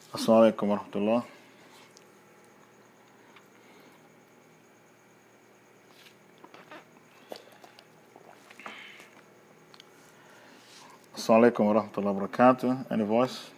Assalamu alaikum wa rahmatullah. Assalamu alaikum wa rahmatullah wa barakatuh. Any voice?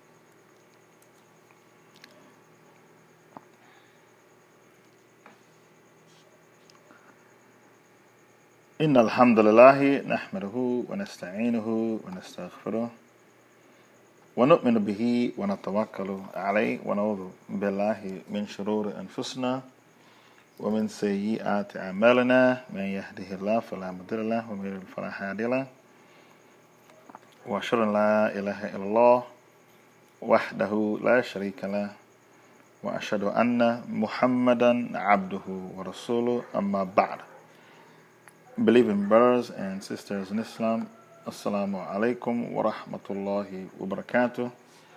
إن الحمد لله نحمده ونستعينه ونستغفره ونؤمن به ونتوكل عليه ونعوذ بالله من شرور أنفسنا ومن سيئات أعمالنا من يهده الله فلا مضل له ومن يضلل فلا هادي له وأشهد أن لا إله إلا الله وحده لا شريك له وأشهد أن محمدا عبده ورسوله أما بعد. Believing brothers and sisters in Islam, Assalamu alaikum wa rahmatullahi wa barakatuh.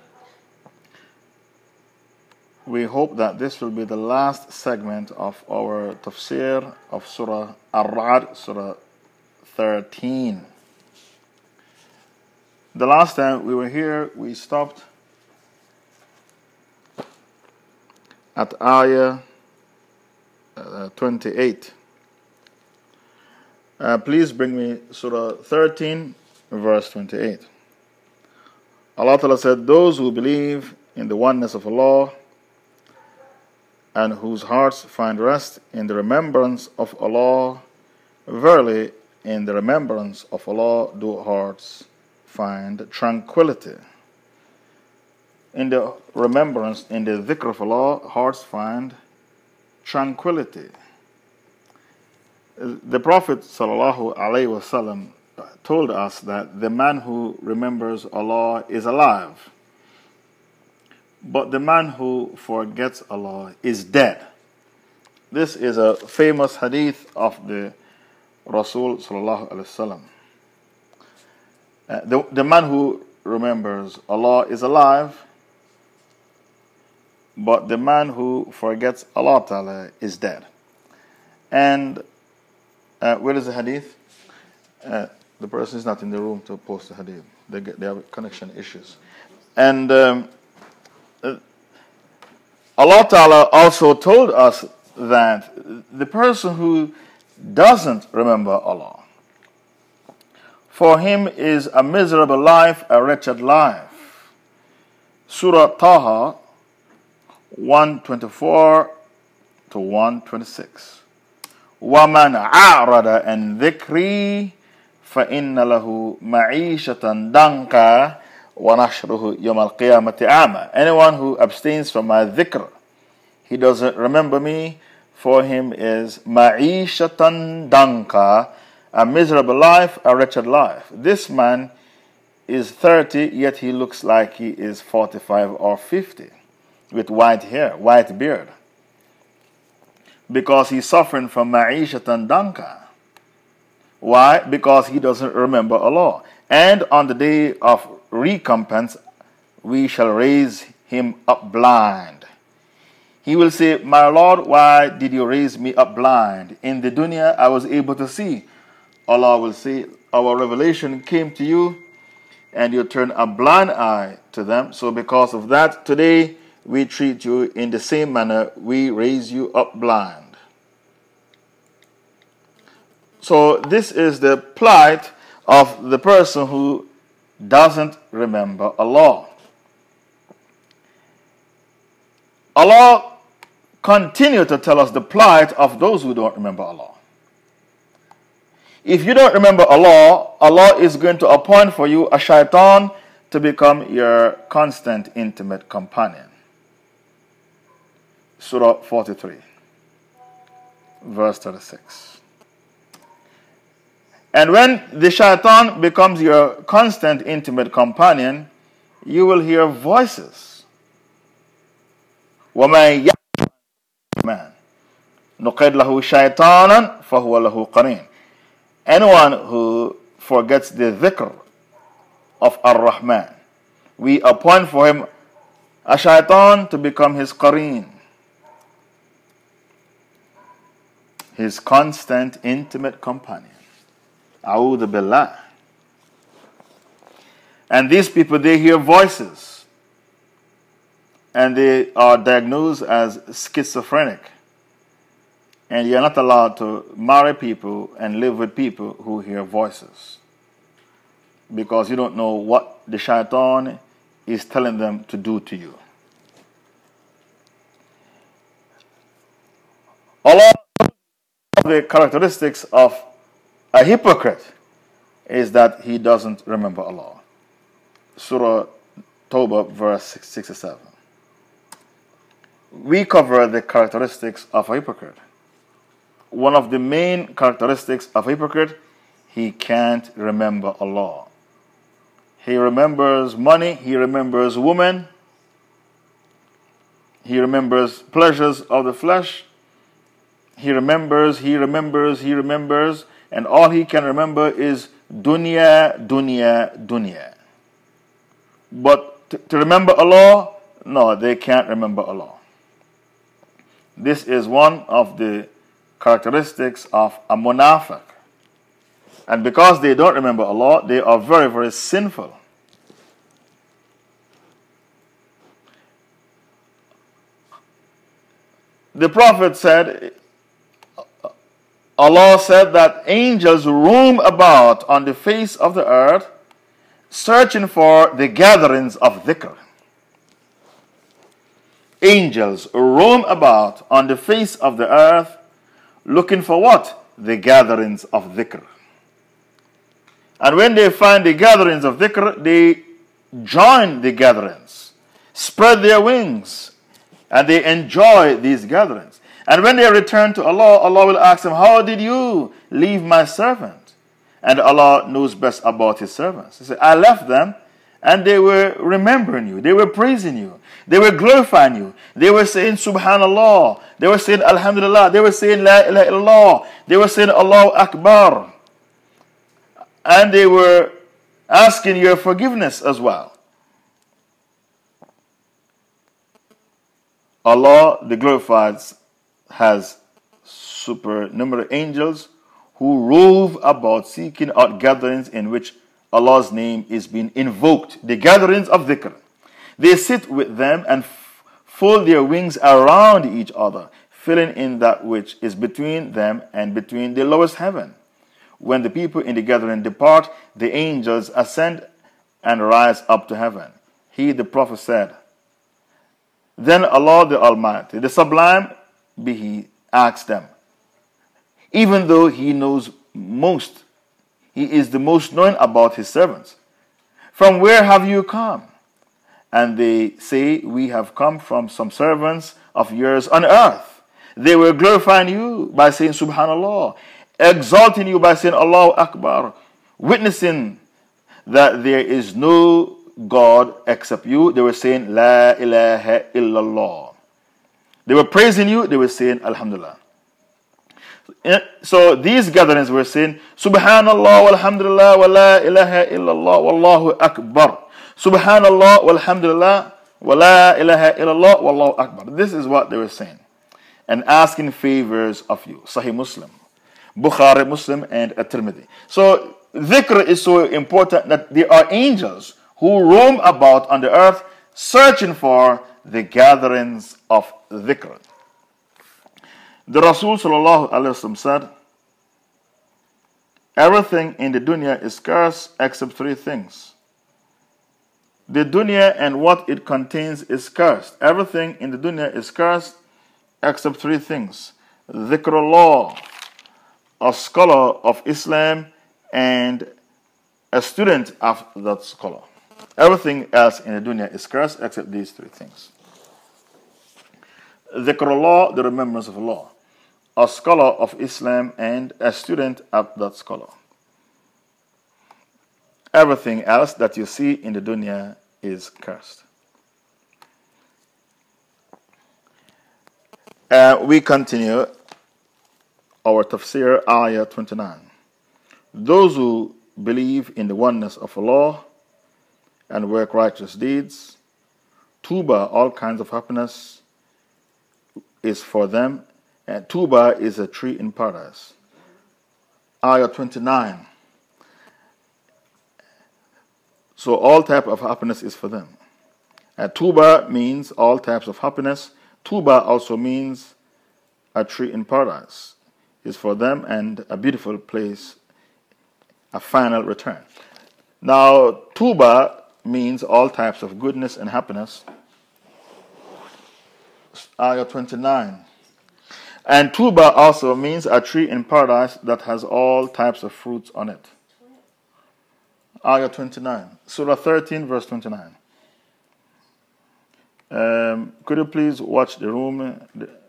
We hope that this will be the last segment of our tafsir of Surah Ar-Ra'd, Surah 13. The last time we were here, we stopped at ayah 28. Please bring me Surah 13, verse 28. Allah Ta'ala said, "Those who believe in the oneness of Allah and whose hearts find rest in the remembrance of Allah, verily in the remembrance of Allah do hearts find tranquility." In the remembrance, in the dhikr of Allah, hearts find tranquility. The Prophet ﷺ told us that the man who remembers Allah is alive, but the man who forgets Allah is dead. This is a famous hadith of the Rasul ﷺ. The man who remembers Allah is alive, but the man who forgets Allah Ta'ala is dead. And where is the hadith? The person is not in the room to post the hadith. They have connection issues. And Allah Ta'ala also told us that the person who doesn't remember Allah, for him is a miserable life, a wretched life. Surah Taha 124 to 126. وَمَنْ أَعْرَضَ عَنْ ذِكْرِي فَإِنَّ لَهُ مَعِيشَةً ضَنْكًا وَنَحْشُرُهُ يَوْمَ الْقِيَامَةِ أَعْمَى. Anyone who abstains from my dhikr, he doesn't remember me, for him is مَعِيشَةً ضَنْكًا, a miserable life, a wretched life. This man is 30, yet he looks like he is 45 or 50, with white hair, white beard, because he's suffering from ma'ishatan danka. Why? Because he doesn't remember Allah. And on the day of recompense, we shall raise him up blind. He will say, "My Lord, why did you raise me up blind? In the dunya, I was able to see." Allah will say, "Our revelation came to you, and you turned a blind eye to them. So because of that, today, we treat you in the same manner we raise you up blind." So this is the plight of the person who doesn't remember Allah. Allah continues to tell us the plight of those who don't remember Allah. If you don't remember Allah, Allah is going to appoint for you a shaitan to become your constant intimate companion. Surah 43, verse 36. And when the shaitan becomes your constant intimate companion, you will hear voices. وَمَنْ يَعْمَنْ نُقِدْ لَهُ شَيْطَانًا فَهُوَ لَهُ قَرِينٌ. Anyone who forgets the dhikr of Ar-Rahman, we appoint for him a shaitan to become his qareen, his constant intimate companion. A'udhu billah. And these people, they hear voices. and they are diagnosed as schizophrenic. And you're not allowed to marry people and live with people who hear voices, because you don't know what the shaitan is telling them to do to you. Allah, the characteristics of a hypocrite is that he doesn't remember Allah. Surah Tawbah, verse 67. We cover the characteristics of a hypocrite. One of the main characteristics of a hypocrite, he can't remember Allah. He remembers money, he remembers women, he remembers pleasures of the flesh, he remembers, and all he can remember is dunya, dunya, dunya. But to remember Allah, no, they can't remember Allah. This is one of the characteristics of a munafiq. And because they don't remember Allah, they are very, very sinful. The Prophet said, Allah said that angels roam about on the face of the earth searching for the gatherings of dhikr. Angels roam about on the face of the earth looking for what? The gatherings of dhikr. And when they find the gatherings of dhikr, they join the gatherings, spread their wings, and they enjoy these gatherings. And when they return to Allah, Allah will ask them, how did you leave my servant? And Allah knows best about His servants. He said, I left them, and they were remembering you. They were praising you. They were glorifying you. They were saying Subhanallah. They were saying Alhamdulillah. They were saying La ilaha illallah. They were saying Allahu Akbar. And they were asking your forgiveness as well. Allah, the glorified, has supernumerary angels who rove about seeking out gatherings in which Allah's name is being invoked, the gatherings of dhikr. They sit with them and fold their wings around each other, filling in that which is between them and between the lowest heaven. When the people in the gathering depart, the angels ascend and rise up to heaven. He, the Prophet, said, then Allah the Almighty, the Sublime be He, asked them, even though He knows most, He is the most knowing about His servants, from where have you come? And they say, we have come from some servants of yours on earth. They were glorifying you by saying Subhanallah, exalting you by saying Allahu Akbar, witnessing that there is no God except you. They were saying La ilaha illallah. They were praising you. They were saying Alhamdulillah. So these gatherings were saying Subhanallah walhamdulillah wa la ilaha illallah wallahu akbar. Subhanallah walhamdulillah wa la ilaha illallah wallahu akbar. This is what they were saying. And asking favors of you. Sahih Muslim, Bukhari, Muslim, and At-Tirmidhi. So dhikr is so important that there are angels who roam about on the earth searching for the gatherings of dhikr. The Rasul sallallahu alaihi wasallam said, everything in the dunya is scarce except three things. The dunya and what it contains is scarce. Everything in the dunya is scarce except three things. Dhikrullah, a scholar of Islam, and a student of that scholar. Everything else in the dunya is scarce except these three things. Dhikrullah, the remembrance of Allah. A scholar of Islam and a student of that scholar. Everything else that you see in the dunya is cursed. We continue our tafsir, ayah 29. Those who believe in the oneness of Allah and work righteous deeds, Tuba, all kinds of happiness, is for them. And Tuba is a tree in paradise. Ayah 29. So all type of happiness is for them. Tuba means all types of happiness. Tuba also means a tree in paradise is for them and a beautiful place, a final return. Now, Tuba means all types of goodness and happiness. Ayah 29. And Tuba also means a tree in paradise that has all types of fruits on it. Ayah 29. Surah 13, verse 29. Could you please watch the room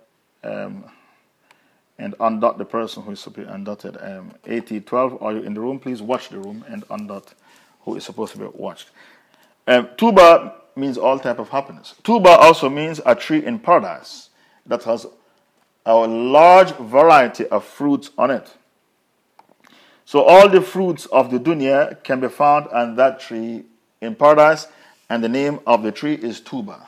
and undot the person who is supposed to be undotted? 8012, are you in the room? Please watch the room and undot who is supposed to be watched. Tuba means all type of happiness. Tuba also means a tree in paradise that has a large variety of fruits on it. So all the fruits of the dunya can be found on that tree in paradise, and the name of the tree is Tuba.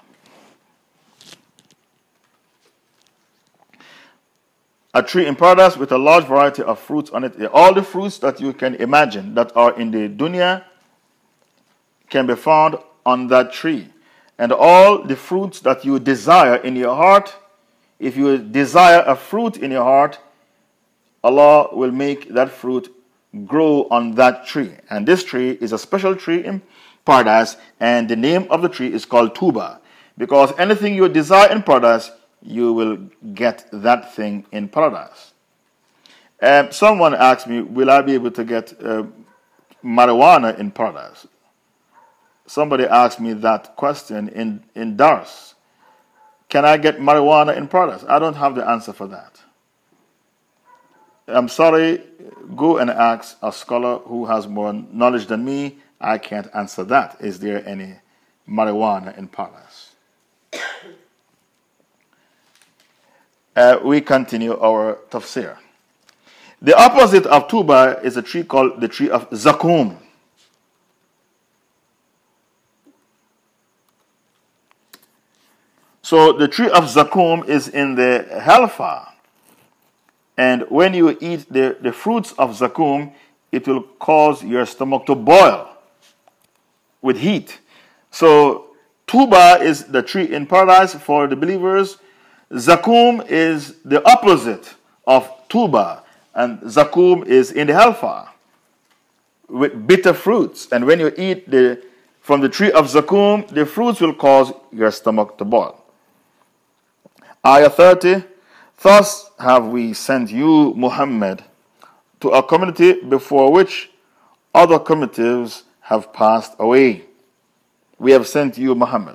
A tree in paradise with a large variety of fruits on it. All the fruits that you can imagine that are in the dunya can be found on that tree. And all the fruits that you desire in your heart, if you desire a fruit in your heart, Allah will make that fruit grow on that tree. And this tree is a special tree in paradise, and the name of the tree is called Tuba. Because anything you desire in paradise, you will get that thing in paradise. Someone asked me, will I be able to get marijuana in paradise? Somebody asked me that question in Dars. Can I get marijuana in paradise? I don't have the answer for that. I'm sorry, go and ask a scholar who has more knowledge than me. I can't answer that. Is there any marijuana in paradise? We continue our tafsir. The opposite of Tuba is a tree called the tree of Zakum. So the tree of Zakum is in the hellfire. And when you eat the fruits of Zakum, it will cause your stomach to boil with heat. So Tuba is the tree in paradise for the believers. Zakum is the opposite of Tuba, and Zakum is in the hellfire with bitter fruits. And when you eat from the tree of Zakum, the fruits will cause your stomach to boil. Ayah 30, thus have we sent you, Muhammad, to a community before which other communities have passed away. We have sent you, Muhammad,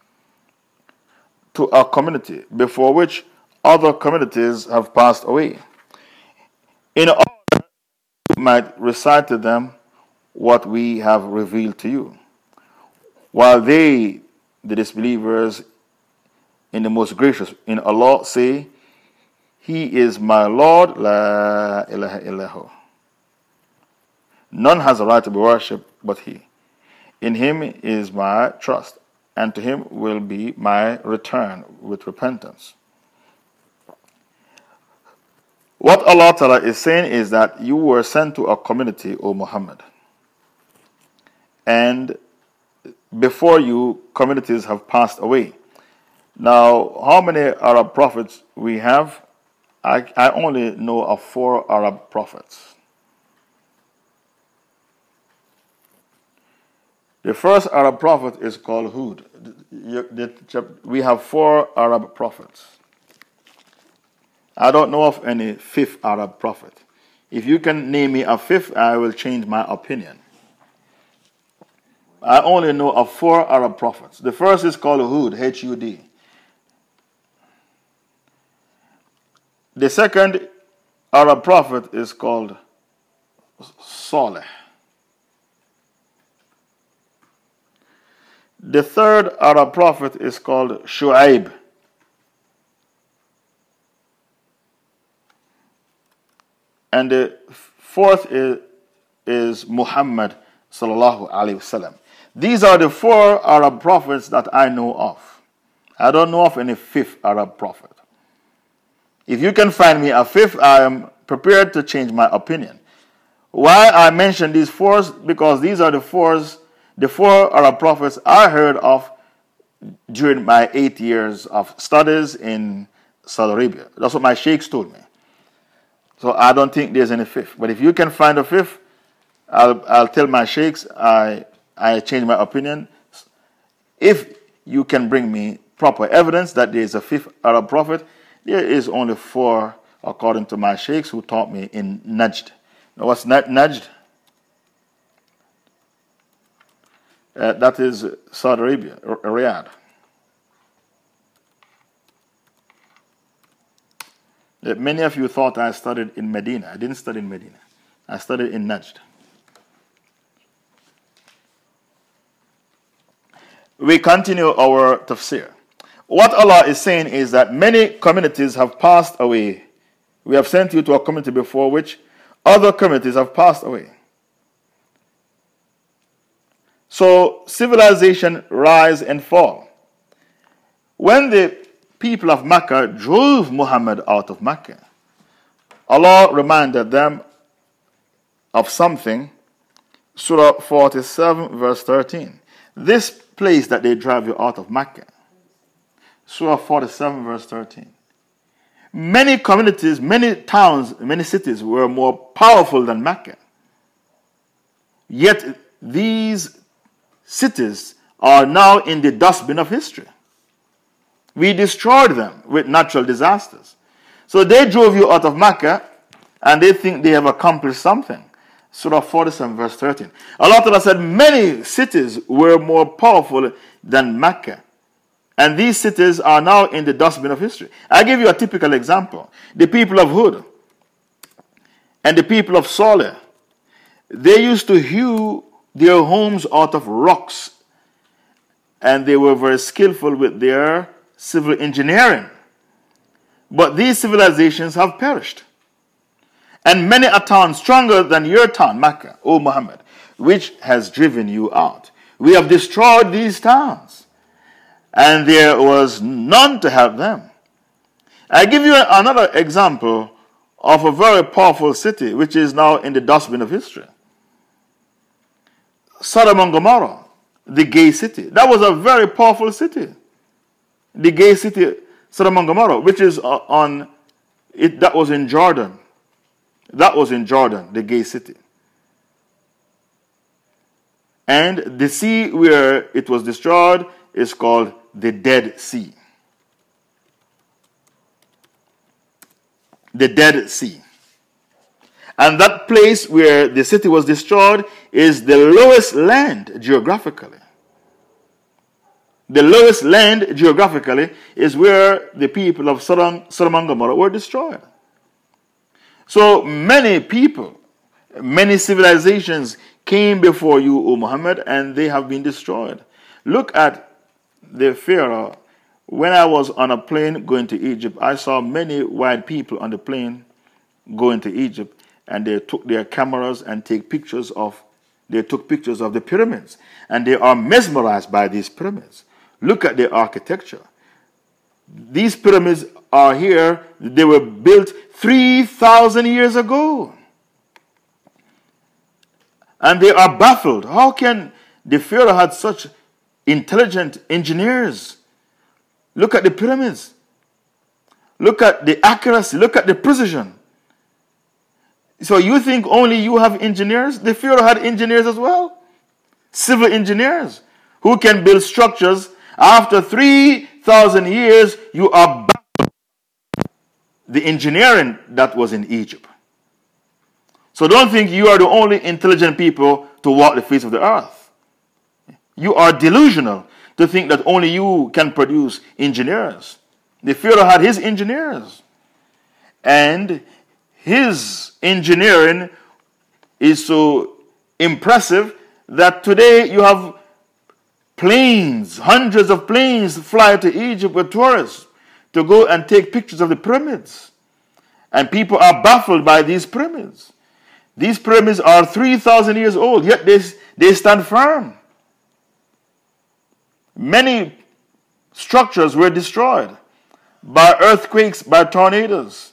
to a community before which other communities have passed away, in order you might recite to them what we have revealed to you, while they, the disbelievers, in the most gracious in Allah, say, He is my Lord, la ilaha illahu. None has a right to be worshipped but He. In Him is my trust, and to Him will be my return with repentance. What Allah Ta'ala is saying is that you were sent to a community, O Muhammad. And before you, communities have passed away. Now, how many Arab prophets we have? I only know of 4 Arab prophets. The first Arab prophet is called Hud. We have 4 Arab prophets. I don't know of any 5th Arab prophet. If you can name me a 5th, I will change my opinion. I only know of 4 Arab prophets. The first is called Hud, H-U-D. The second Arab prophet is called Saleh. The third Arab prophet is called Shu'aib. And the fourth is Muhammad sallallahu alaihi wasallam. These are the 4 Arab prophets that I know of. I don't know of any 5th Arab prophet. If you can find me a 5th, I am prepared to change my opinion. Why I mention these 4? Because these are the 4 Arab prophets I heard of during my 8 years of studies in Saudi Arabia. That's what my sheikhs told me. So I don't think there's any fifth. But if you can find a fifth, I'll tell my sheikhs I change my opinion. If you can bring me proper evidence that there is a fifth Arab prophet, there is only 4 according to my sheikhs who taught me in Najd. Now what's Najd? That is Saudi Arabia, Riyadh. Many of you thought I studied in Medina. I didn't study in Medina. I studied in Najd. We continue our tafsir. What Allah is saying is that many communities have passed away. We have sent you to a community before which other communities have passed away. So civilization rise and fall. When the people of Mecca drove Muhammad out of Mecca, Allah reminded them of something. Surah 47 verse 13. This place that they drive you out of Mecca. Surah 47 verse 13. Many communities, many towns, many cities were more powerful than Mecca. Yet these cities are now in the dustbin of history. We destroyed them with natural disasters. So they drove you out of Mecca and they think they have accomplished something. Surah 47 verse 13. Allah Ta'ala said many cities were more powerful than Mecca. And these cities are now in the dustbin of history. I'll give you a typical example. The people of Hud and the people of Saleh, they used to hew their homes out of rocks. And they were very skillful with their civil engineering. But these civilizations have perished. And many a town stronger than your town, Mecca, O Muhammad, which has driven you out. We have destroyed these towns, and there was none to help them. I give you another example of a very powerful city, which is now in the dustbin of history. Sodom and Gomorrah, the gay city. That was a very powerful city. The gay city, Sodom and Gomorrah, which is that was in Jordan. That was in Jordan, the gay city. And the sea where it was destroyed is called the Dead Sea. The Dead Sea. And that place where the city was destroyed is the lowest land geographically. The lowest land geographically is where the people of Sodom and Gomorrah were destroyed. So many people, many civilizations came before you, O Muhammad, and they have been destroyed. Look at the Pharaoh. When I was on a plane going to Egypt, I saw many white people on the plane going to Egypt, and they took their cameras and took pictures of the pyramids, and they are mesmerized by these pyramids. Look at their architecture. These pyramids are here. They were built 3,000 years ago. And they are baffled. How can the Pharaoh had such intelligent engineers? Look at the pyramids. Look at the accuracy. Look at the precision. So you think only you have engineers? The Pharaoh had engineers as well. Civil engineers who can build structures. After 3,000 years, you are baffled the engineering that was in Egypt. So don't think you are the only intelligent people to walk the face of the earth. You are delusional to think that only you can produce engineers. The Pharaoh had his engineers. And his engineering is so impressive that today you have planes, hundreds of planes fly to Egypt with tourists to go and take pictures of the pyramids. And people are baffled by these pyramids. These pyramids are 3,000 years old, yet they stand firm. Many structures were destroyed by earthquakes, by tornadoes,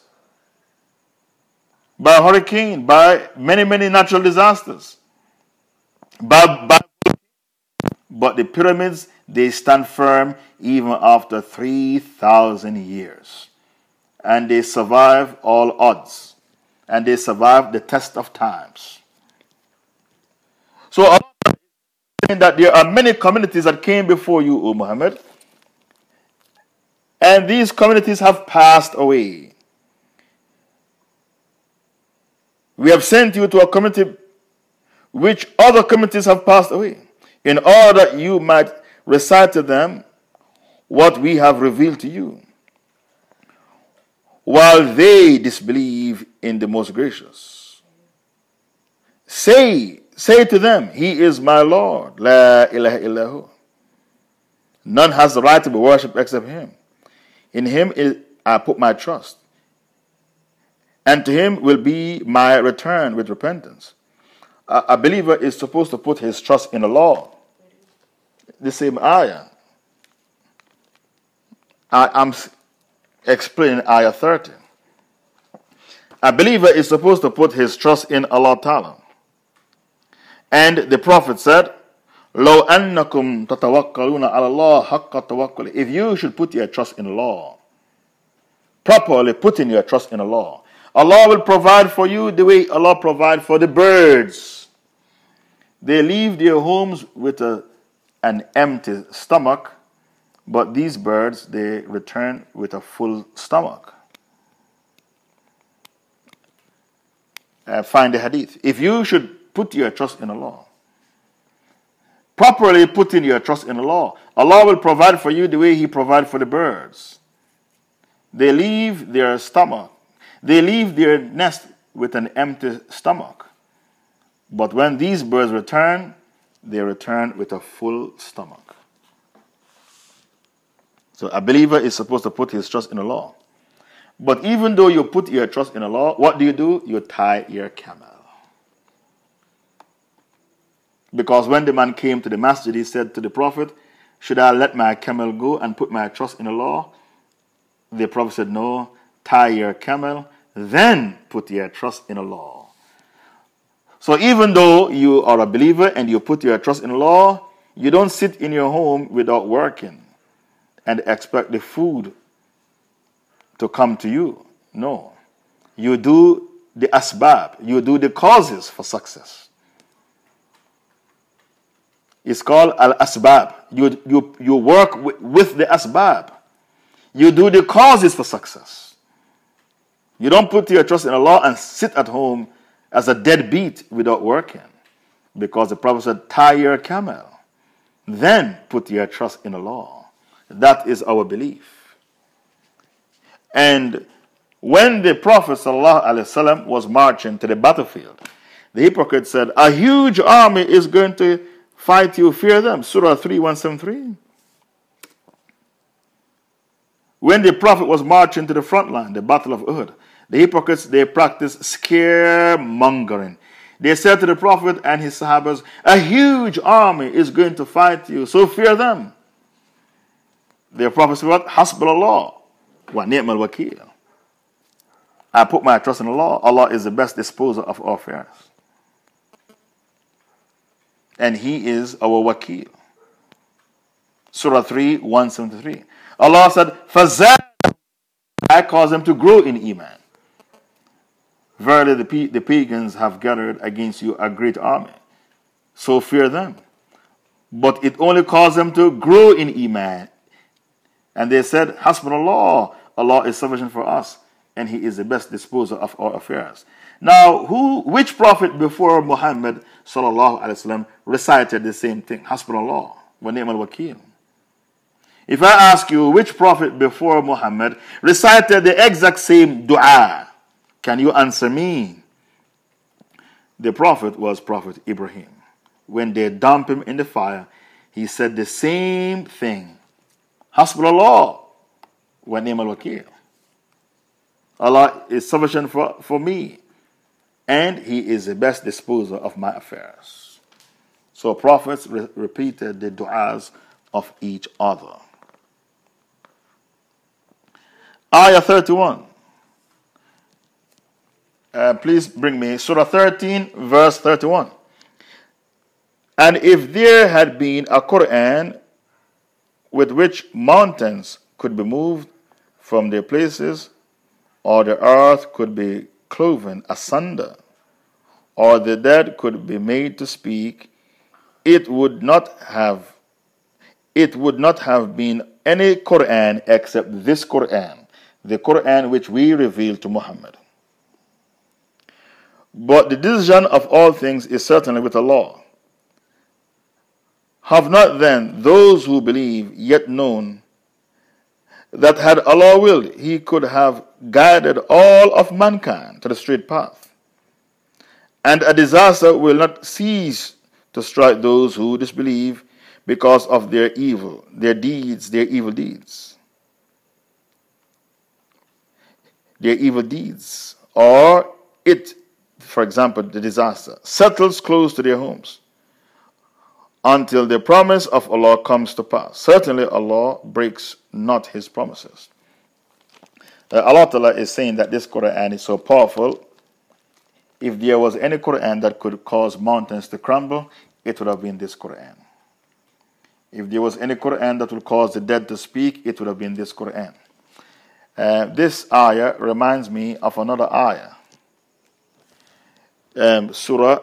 by hurricane, by many, many natural disasters, by But the pyramids, they stand firm even after 3,000 years. And they survive all odds. And they survive the test of times. So Allah is saying that there are many communities that came before you, O Muhammad. And these communities have passed away. We have sent you to a community which other communities have passed away, in order that you might recite to them what we have revealed to you, while they disbelieve in the Most Gracious. Say to them, He is my Lord, La ilaha illahu. None has the right to be worshipped except Him. In Him I put my trust, and to Him will be my return with repentance. A believer is supposed to put his trust in Allah. The same ayah. I'm explaining ayah 30. A believer is supposed to put his trust in Allah Ta'ala. And the Prophet said, لَوْ أَنَّكُمْ تَتَوَكَّلُونَ عَلَى اللَّهِ حَقَّ تَوَكُّلِ. If you should put your trust in Allah, properly putting your trust in Allah, Allah will provide for you the way Allah provides for the birds. They leave their homes with an empty stomach, but these birds, they return with a full stomach. Find the hadith. If you should put your trust in Allah, properly putting your trust in Allah, Allah will provide for you the way He provides for the birds. They leave their stomach. They leave their nest with an empty stomach. But when these birds return, they return with a full stomach. So a believer is supposed to put his trust in Allah. But even though you put your trust in Allah, what do? You tie your camel. Because when the man came to the masjid, he said to the Prophet, should I let my camel go and put my trust in Allah? The Prophet said, no, tie your camel, then put your trust in Allah. So even though you are a believer and you put your trust in Allah, you don't sit in your home without working and expect the food to come to you. No. You do the asbab. You do the causes for success. It's called al-asbab. You work with the asbab. You do the causes for success. You don't put your trust in Allah and sit at home as a deadbeat without working. Because the Prophet said, tie your camel. Then put your trust in Allah. That is our belief. And when the Prophet ﷺ was marching to the battlefield, the hypocrite said, a huge army is going to fight you, fear them. Surah 3:173. When the Prophet was marching to the front line, the battle of Uhud, the hypocrites, they practiced scaremongering. They said to the Prophet and his Sahabas, a huge army is going to fight you, so fear them. The Prophet said, what? Hasbunallah wa ni'mal wakeel. I put my trust in Allah. Allah is the best disposer of our affairs. And He is our wakeel. Surah 3:173. Allah said, فَزَادَ, I cause them to grow in Iman. Verily the pagans have gathered against you a great army, so fear them. But it only caused them to grow in Iman. And they said, Hasbunallah, Allah is sufficient for us, and He is the best disposer of our affairs. Now, which prophet before Muhammad sallallahu alaihi wasallam recited the same thing? Hasbunallah wa ni'mal wakeel. If I ask you which prophet before Muhammad recited the exact same dua, can you answer me? The prophet was Prophet Ibrahim. When they dumped him in the fire, he said the same thing. Hasbunallah wa ni'mal wakeel. Allah is sufficient for me, and He is the best disposer of my affairs. So prophets repeated the du'as of each other. Ayah 31. Please bring me Surah 13, verse 31. And if there had been a Quran with which mountains could be moved from their places, or the earth could be cloven asunder, or the dead could be made to speak, it would not have been any Quran except this Quran, the Quran which we revealed to Muhammad. But the decision of all things is certainly with Allah. Have not then those who believe yet known that had Allah willed, He could have guided all of mankind to the straight path, and a disaster will not cease to strike those who disbelieve because of their evil deeds, or it, for example, the disaster, settles close to their homes until the promise of Allah comes to pass. Certainly Allah breaks not His promises. Allah Ta'ala is saying that this Quran is so powerful. If there was any Quran that could cause mountains to crumble, it would have been this Quran. If there was any Quran that would cause the dead to speak, it would have been this Quran. This ayah reminds me of another ayah. Surah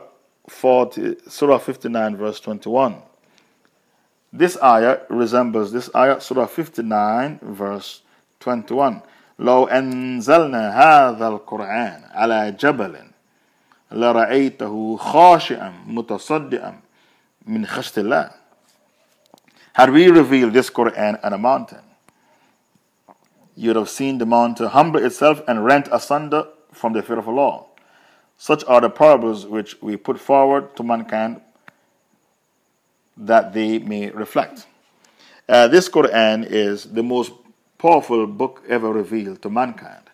59 verse 21. This ayah resembles this ayah, Surah 59 verse 21. لو أنزلنا هذا القرآن على جبل لرأيته خاشعا متصدعا من خشية الله. Had we revealed this Quran on a mountain, you would have seen the mountain humble itself and rent asunder from the fear of Allah. Such are the parables which we put forward to mankind that they may reflect. This Quran is the most powerful book ever revealed to mankind.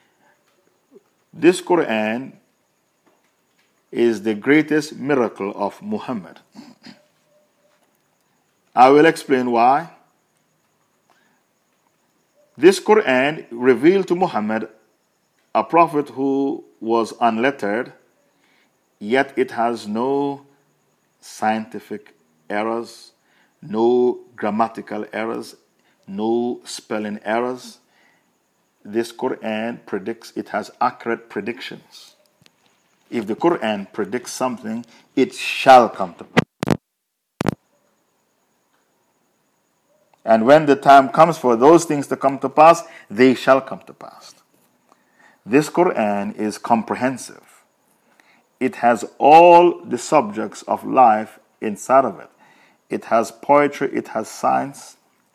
This Quran is the greatest miracle of Muhammad. I will explain why. This Quran revealed to Muhammad, a prophet who was unlettered, yet it has no scientific errors, no grammatical errors, no spelling errors. This Quran predicts, it has accurate predictions. If the Quran predicts something, it shall come to pass. And when the time comes for those things to come to pass, they shall come to pass. This Quran is comprehensive. It has all the subjects of life inside of it. It has poetry, it has science,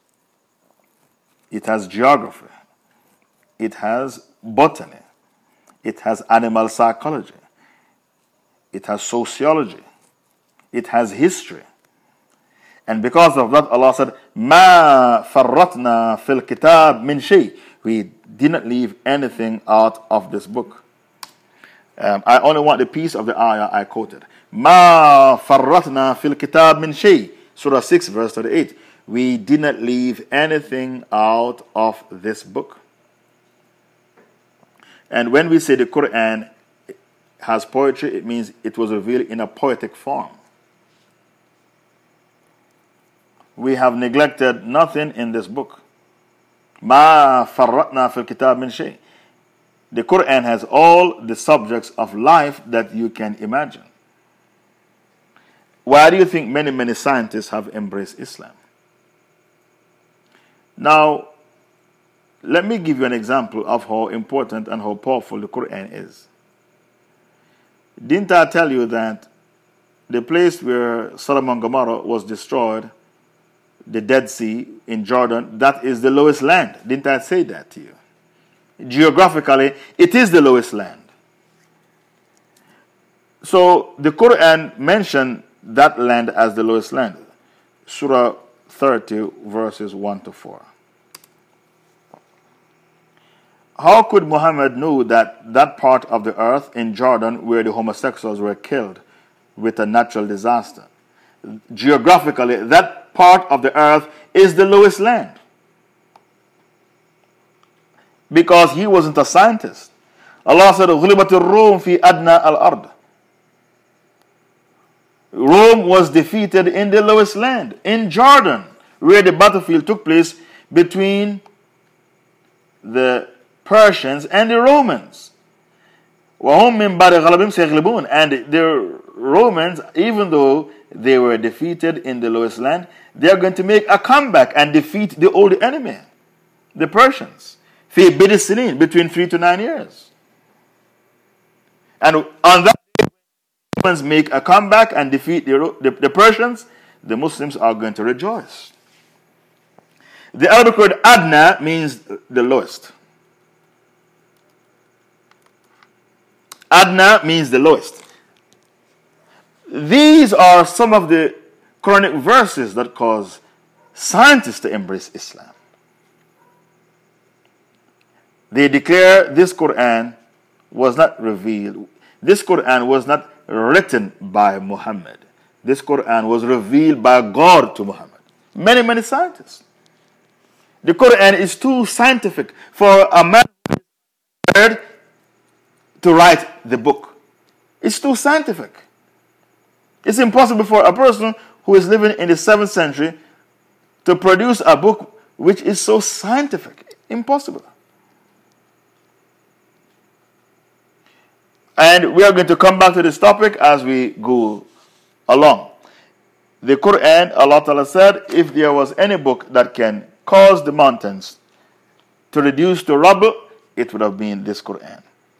it has geography, it has botany, it has animal psychology, it has sociology, it has history. And because of that, Allah said, مَا فَرَّطْنَا فِي الْكِتَابِ مِنْ شَيْءٍ. We didn't leave anything out of this book. I only want the piece of the ayah I quoted. مَا فَرَّطْنَا فِي الْكِتَابِ مِنْ شَيْءٍ. Surah 6 verse 38. We didn't leave anything out of this book. And when we say the Quran has poetry, it means it was revealed in a poetic form. We have neglected nothing in this book. مَا فَرَّطْنَا فِي الْكِتَابِ مِنْ شَيْءٍ. The Quran has all the subjects of life that you can imagine. Why do you think many scientists have embraced Islam? Now, let me give you an example of how important and how powerful the Quran is. Didn't I tell you that the place where Sodom and Gomorrah was destroyed, the Dead Sea in Jordan, that is the lowest land? Didn't I say that to you? Geographically, it is the lowest land. So the Quran mentioned that land as the lowest land. Surah 30 verses 1 to 4. How could Muhammad know that that part of the earth in Jordan where the homosexuals were killed with a natural disaster? Geographically, that part of the earth is the lowest land. Because he wasn't a scientist. Allah said, غُلِبَتِ الرُّومُ فِي أَدْنَى الْأَرْضِ. Rome was defeated in the lowest land, in Jordan, where the battlefield took place between the Persians and the Romans. وَهُمْ مِنْ بَعْدِ غَلَبِهِمْ سَيَغْلِبُونَ. And the Romans, even though they were defeated in the lowest land, they are going to make a comeback and defeat the old enemy, the Persians. فِي بِدْءِ السِّنِينَ, between 3 to 9 years. And on that day, the Romans make a comeback and defeat the Persians, the Muslims are going to rejoice. The Arabic word adna means the lowest. Adna means the lowest. These are some of the Quranic verses that cause scientists to embrace Islam. They declare this Quran was not revealed. This Quran was not written by Muhammad. This Quran was revealed by God to Muhammad. Many, many scientists. The Quran is too scientific for a man to write the book. It's too scientific. It's impossible for a person who is living in the 7th century to produce a book which is so scientific. Impossible. And we are going to come back to this topic as we go along. The Quran, Allah Ta'ala said, if there was any book that can cause the mountains to reduce to rubble, it would have been this Quran.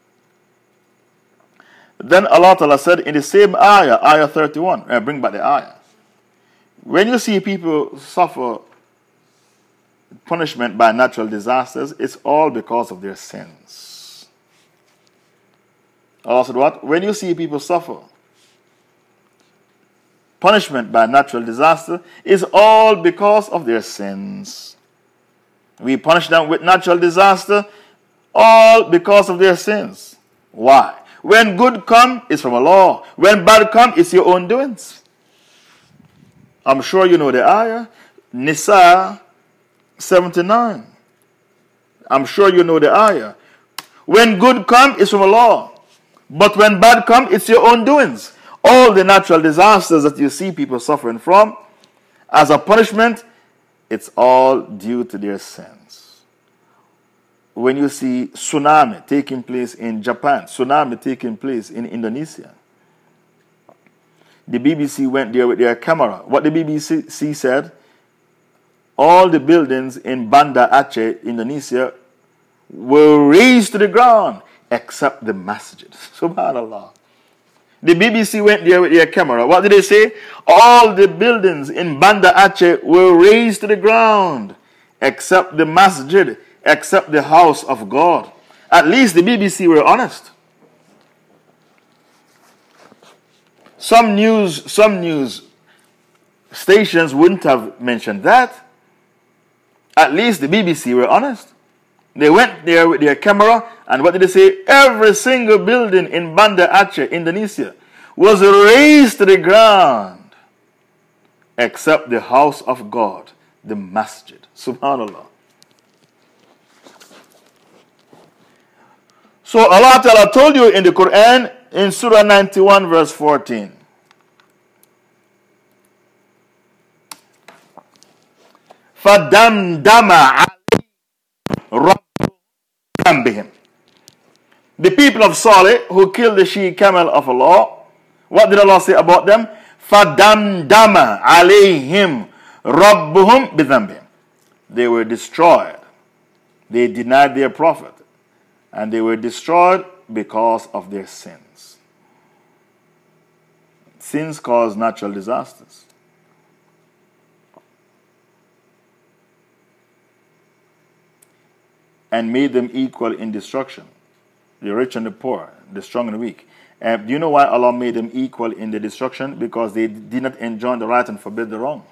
Then Allah Ta'ala said in the same ayah, ayah 31, bring back the ayah. When you see people suffer punishment by natural disasters, it's all because of their sins. Allah said what? When you see people suffer punishment by natural disaster, it's all because of their sins. We punish them with natural disaster, all because of their sins. Why? When good come, it's from Allah. When bad come, it's your own doings. I'm sure you know the ayah. Nisa 79. I'm sure you know the ayah. When good come, it's from Allah. But when bad come, it's your own doings. All the natural disasters that you see people suffering from, as a punishment, it's all due to their sins. When you see tsunami taking place in Japan, tsunami taking place in Indonesia, the BBC went there with their camera. What the BBC said, all the buildings in Banda Aceh, Indonesia, were razed to the ground except the masjid. Subhanallah. The BBC went there with their camera. What did they say? All the buildings in Banda Aceh were razed to the ground except the masjid, except the house of God. At least the BBC were honest. Some news stations wouldn't have mentioned that. At least the BBC were honest. They went there with their camera, and what did they say? Every single building in Banda Aceh, Indonesia, was razed to the ground except the house of God, the masjid. Subhanallah. So Allah Ta'ala told you in the Quran, in Surah 91 verse 14. فَدَمْدَمَ عَلَيْهِمْ رَبُّهُمْ بِهِمْ. The people of Saleh who killed the she-camel of Allah, what did Allah say about them? فَدَمْدَمَ عَلَيْهِمْ رَبُّهُمْ بِذَنْبِهِمْ. They were destroyed. They denied their prophet. And they were destroyed because of their sins. Sins cause natural disasters. And made them equal in destruction. The rich and the poor, the strong and the weak. Do you know why Allah made them equal in the destruction? Because they did not enjoin the right and forbid the wrong.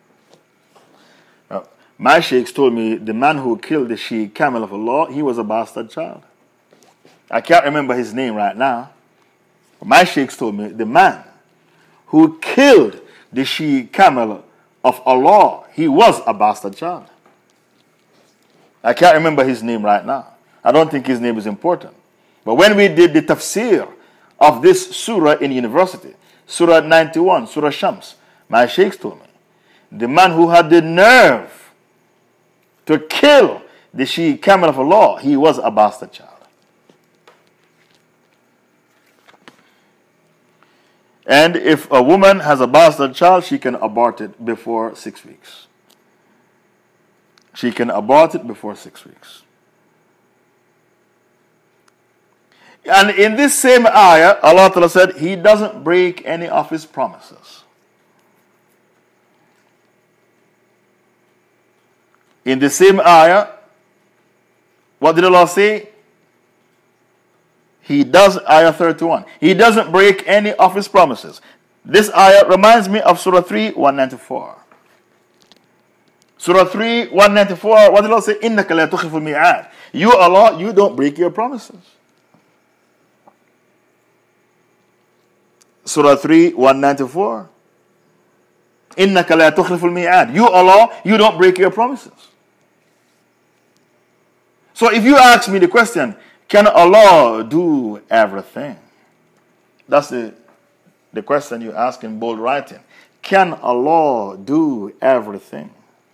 Now, my sheikhs told me the man who killed the she-camel of Allah, he was a bastard child. I can't remember his name right now. But my sheikhs told me the man who killed the she-camel of Allah, he was a bastard child. I can't remember his name right now. I don't think his name is important. But when we did the tafsir of this surah in university, Surah 91, Surah Shams. My sheikhs told me. The man who had the nerve to kill the she camel of Allah, he was a bastard child. And if a woman has a bastard child, she can abort it before 6 weeks. She can abort it before 6 weeks. And in this same ayah, Allah Ta'ala said, He doesn't break any of His promises. In the same ayah, what did Allah say? He does, ayah 31. He doesn't break any of His promises. This ayah reminds me of Surah 3, 194. Surah 3, 194, what did Allah say? إِنَّكَ لَا تُخِفُ الْمِيعَادِ. You, Allah, you don't break your promises. Surah 3, 194. إِنَّكَ لَا تُخْلِفُ الْمِيعَادِ. You, Allah, you don't break your promises. So if you ask me the question, can Allah do everything? That's the question you ask in bold writing. Can Allah do everything?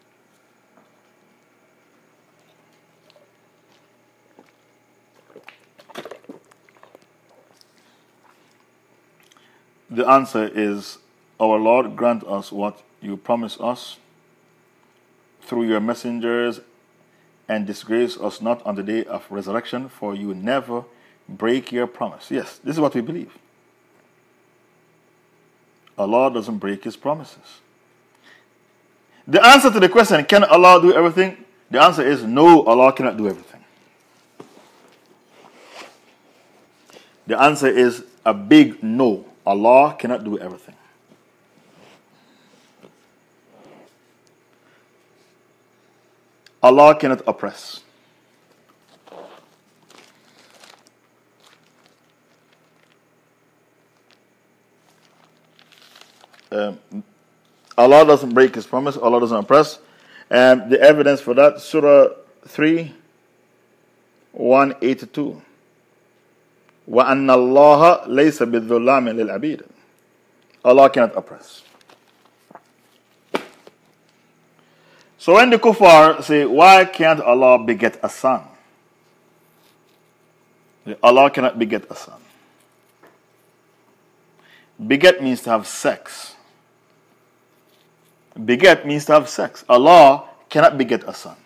The answer is, our Lord, grant us what you promise us through your messengers, and disgrace us not on the day of resurrection, for you never break your promise. Yes, this is what we believe. Allah doesn't break His promises. The answer to the question, can Allah do everything? The answer is no, Allah cannot do everything. The answer is a big no. Allah cannot do everything. Allah cannot oppress. Allah doesn't break His promise. Allah doesn't oppress. And the evidence for that, Surah 3, 182. وَأَنَّ اللَّهَ لَيْسَ بِالظُّلَّامٍ لِلْعَبِيدِ. Allah cannot oppress. So when the kuffar say, why can't Allah beget a son? Allah cannot beget a son. Beget means to have sex. Beget means to have sex. Allah cannot beget a son.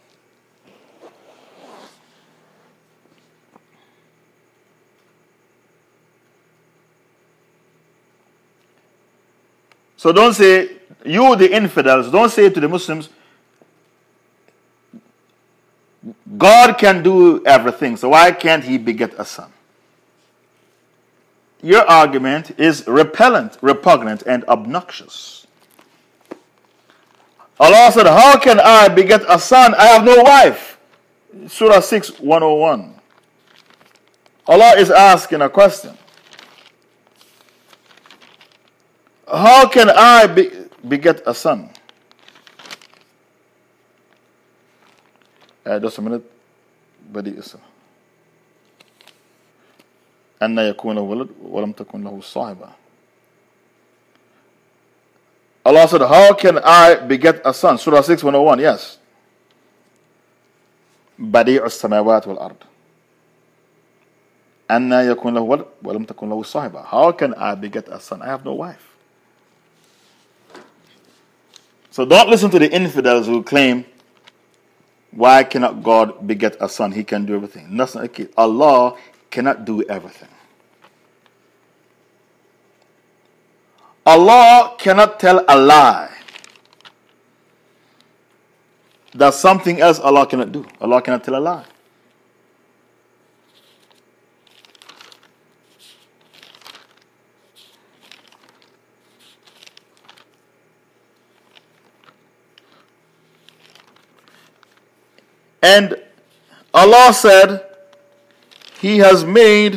So don't say, you the infidels, don't say to the Muslims, God can do everything, so why can't He beget a son? Your argument is repellent, repugnant, and obnoxious. Allah said, how can I beget a son? I have no wife. Surah 6, 101. Allah is asking a question. How can I beget a son? Just a minute. بديء السنة أن يكون له ولد ولم تكن له صاحبة. Allah said, how can I beget a son? Surah 6, 101, yes. بديع السماوات والأرض أن يكون له ولد ولم تكن له صاحبة. How can I beget a son? I have no wife. So don't listen to the infidels who claim, why cannot God beget a son? He can do everything. That's not the case. Allah cannot do everything. Allah cannot tell a lie. That's something else Allah cannot do. Allah cannot tell a lie. And Allah said, He has made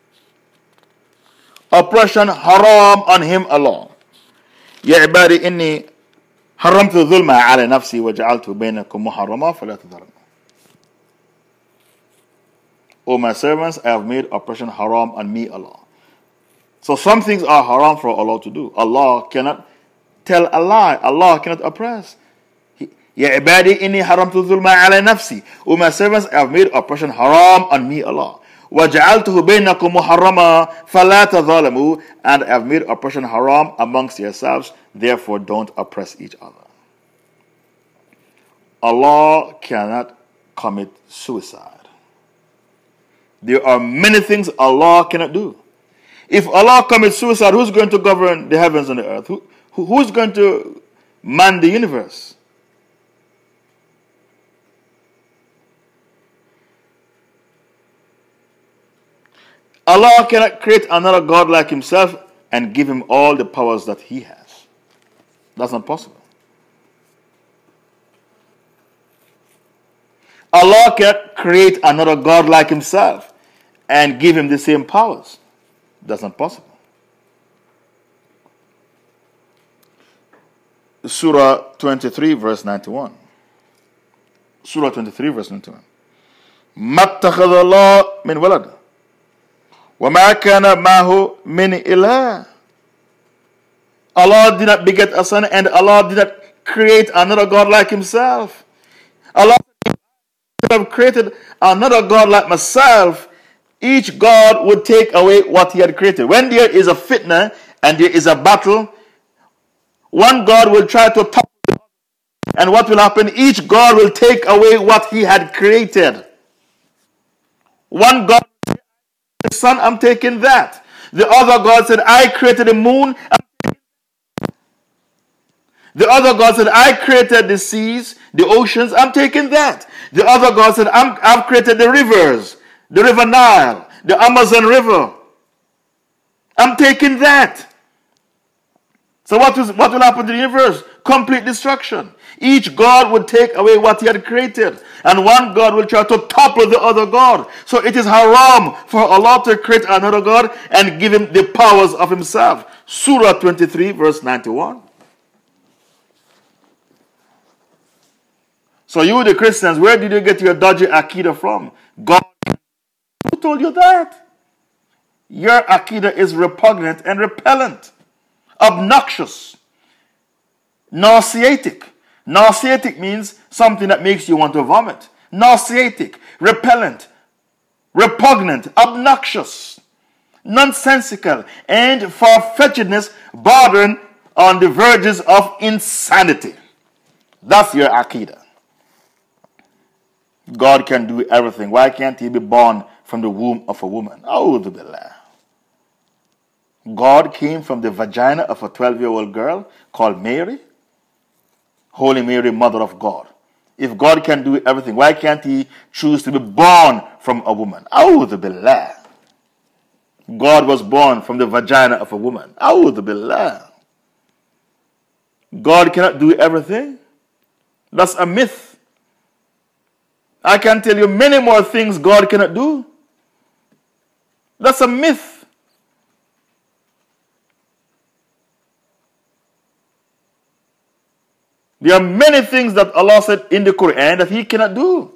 oppression haram on Him alone. يا عبادي إني حرمت الظلم على نفسي وجعلته بينكم محرما فلا تظلموا. O my servants, I have made oppression haram on me alone. So some things are haram for Allah to do. Allah cannot tell a lie. Allah cannot oppress. Ya ibadi inni haramtu dhulma ala nafsi. O my servants, I have made oppression haram on me, Allah. وَجَعَلْتُهُ بَيْنَكُمْ مُحَرَّمًا فَلَا تَظَالَمُوا. And I have made oppression haram amongst yourselves. Therefore, don't oppress each other. Allah cannot commit suicide. There are many things Allah cannot do. If Allah commits suicide, who's going to govern the heavens and the earth? Who's going to man the universe? Allah cannot create another God like himself and give him all the powers that he has. That's not possible. Allah cannot create another God like himself and give him the same powers. That's not possible. Surah 23 verse 91. Surah 23 verse 91. مَتَّخَذَ اللَّهُ مِنْ وَلَدٍ وَمَا كَانَ مَعَهُ مِنْ إِلَهٍ. Allah did not beget a son, and Allah did not create another God like himself. Allah could have created another God like myself. Each God would take away what he had created. When there is a fitna and there is a battle, one God will try to top the other. And what will happen? Each God will take away what he had created. One God said, the sun, I'm taking that. The other God said, I created the moon. The other God said, I created the seas, the oceans, I'm taking that. The other God said, I've created the rivers, the river Nile, the Amazon River. I'm taking that. So what will happen to the universe? Complete destruction. Each God would take away what he had created, and one God will try to topple the other God. So it is haram for Allah to create another God and give him the powers of himself. Surah 23 verse 91. So you, the Christians, where did you get your dodgy Aqidah from? God. Who told you that? Your Aqidah is repugnant and repellent, obnoxious, nauseatic. Nauseatic means something that makes you want to vomit. Nauseatic, repellent, repugnant, obnoxious, nonsensical, and far-fetchedness bordering on the verges of insanity. That's your Aqidah. God can do everything. Why can't he be born from the womb of a woman? A'udhu billah. God came from the vagina of a 12-year-old girl called Mary. Holy Mary, Mother of God. If God can do everything, why can't he choose to be born from a woman? A'udhu billah. God was born from the vagina of a woman. A'udhu billah. God cannot do everything. That's a myth. I can tell you many more things God cannot do. That's a myth. There are many things that Allah said in the Quran that he cannot do.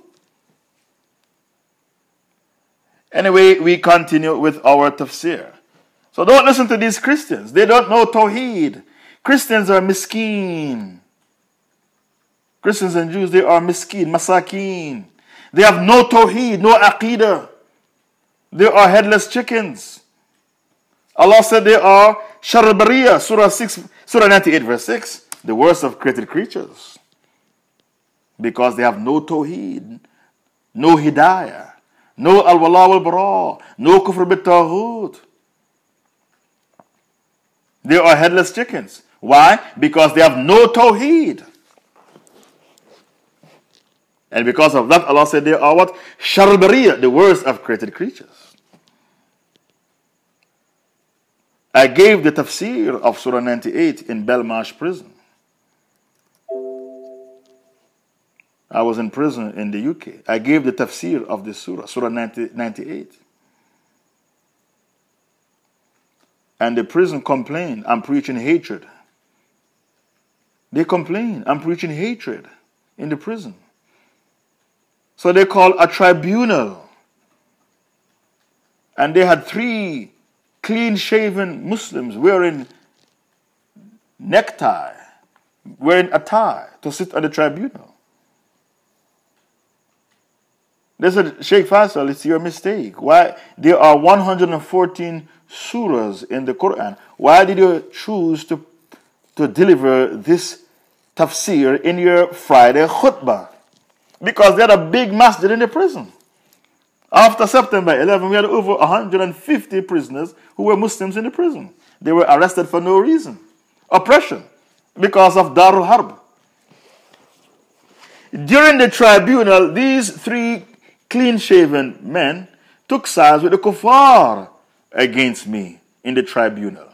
Anyway, we continue with our tafsir. So don't listen to these Christians. They don't know Tawheed. Christians are miskeen. Christians and Jews, they are miskeen, masakeen. They have no Tawheed, no Aqidah. They are headless chickens. Allah said they are Sharabariya, Surah 98 verse 6, the worst of created creatures. Because they have no Tawheed, no Hidayah, no Al-Wala wal-Bara, no Kufr bit-Taghut. They are headless chickens. Why? Because they have no Tawheed. And because of that, Allah said they are what? Sharabariya, the worst of created creatures. I gave the tafsir of Surah 98 in Belmarsh prison. I was in prison in the UK. I gave the tafsir of this surah, Surah 98. And the prison complained, I'm preaching hatred. They complain, I'm preaching hatred in the prison. So they called a tribunal. And they had 3 clean-shaven Muslims wearing necktie, wearing a tie to sit on the tribunal. They said, Sheikh Faisal, it's your mistake. Why? There are 114 surahs in the Quran. Why did you choose to deliver this tafsir in your Friday khutbah? Because they had a big masjid in the prison. After September 11, we had over 150 prisoners who were Muslims in the prison. They were arrested for no reason. Oppression. Because of Darul Harb. During the tribunal, these three clean-shaven men took sides with the kuffar against me in the tribunal.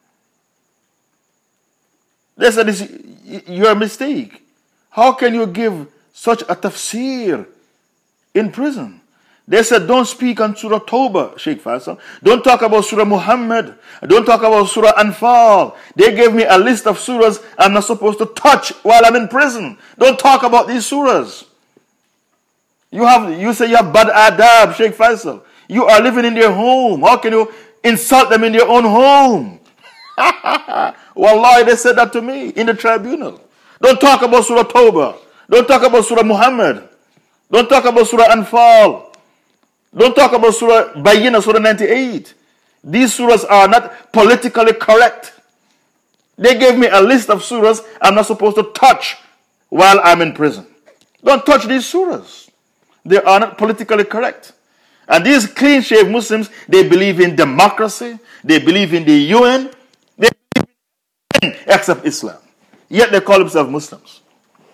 They said, it's your mistake. How can you give such a tafsir in prison? They said, don't speak on Surah Tawbah, Sheikh Faisal. Don't talk about Surah Muhammad. Don't talk about Surah Anfal. They gave me a list of surahs I'm not supposed to touch while I'm in prison. Don't talk about these surahs. You say you have bad adab, Sheikh Faisal. You are living in their home. How can you insult them in their own home? Wallahi, they said that to me in the tribunal. Don't talk about Surah Tawbah. Don't talk about Surah Muhammad. Don't talk about Surah Anfal. Don't talk about Surah Bayyinah, Surah 98. These surahs are not politically correct. They gave me a list of surahs I'm not supposed to touch while I'm in prison. Don't touch these surahs. They are not politically correct. And these clean-shaved Muslims, they believe in democracy. They believe in the UN. They believe in anything except Islam. Yet they call themselves Muslims.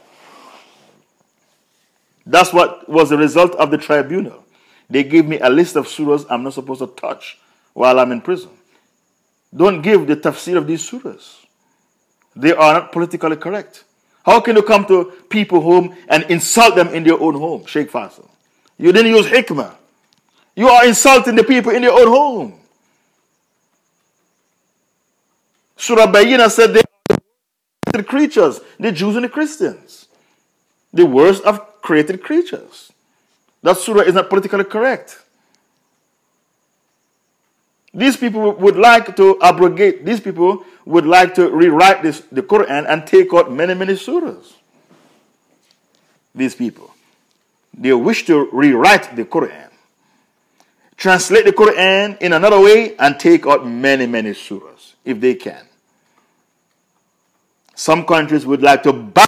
That's what was the result of the tribunal. They gave me a list of surahs I'm not supposed to touch while I'm in prison. Don't give the tafsir of these surahs. They are not politically correct. How can you come to people's home and insult them in their own home, Sheikh Faisal? You didn't use hikmah. You are insulting the people in their own home. Surah Bayyinah said they are the creatures, the Jews and the Christians. The worst of created creatures. That surah is not politically correct. These people would like to abrogate, these people would like to rewrite the Quran and take out many, many surahs. These people. They wish to rewrite the Quran. Translate the Quran in another way and take out many, many surahs, if they can. Some countries would like to ban.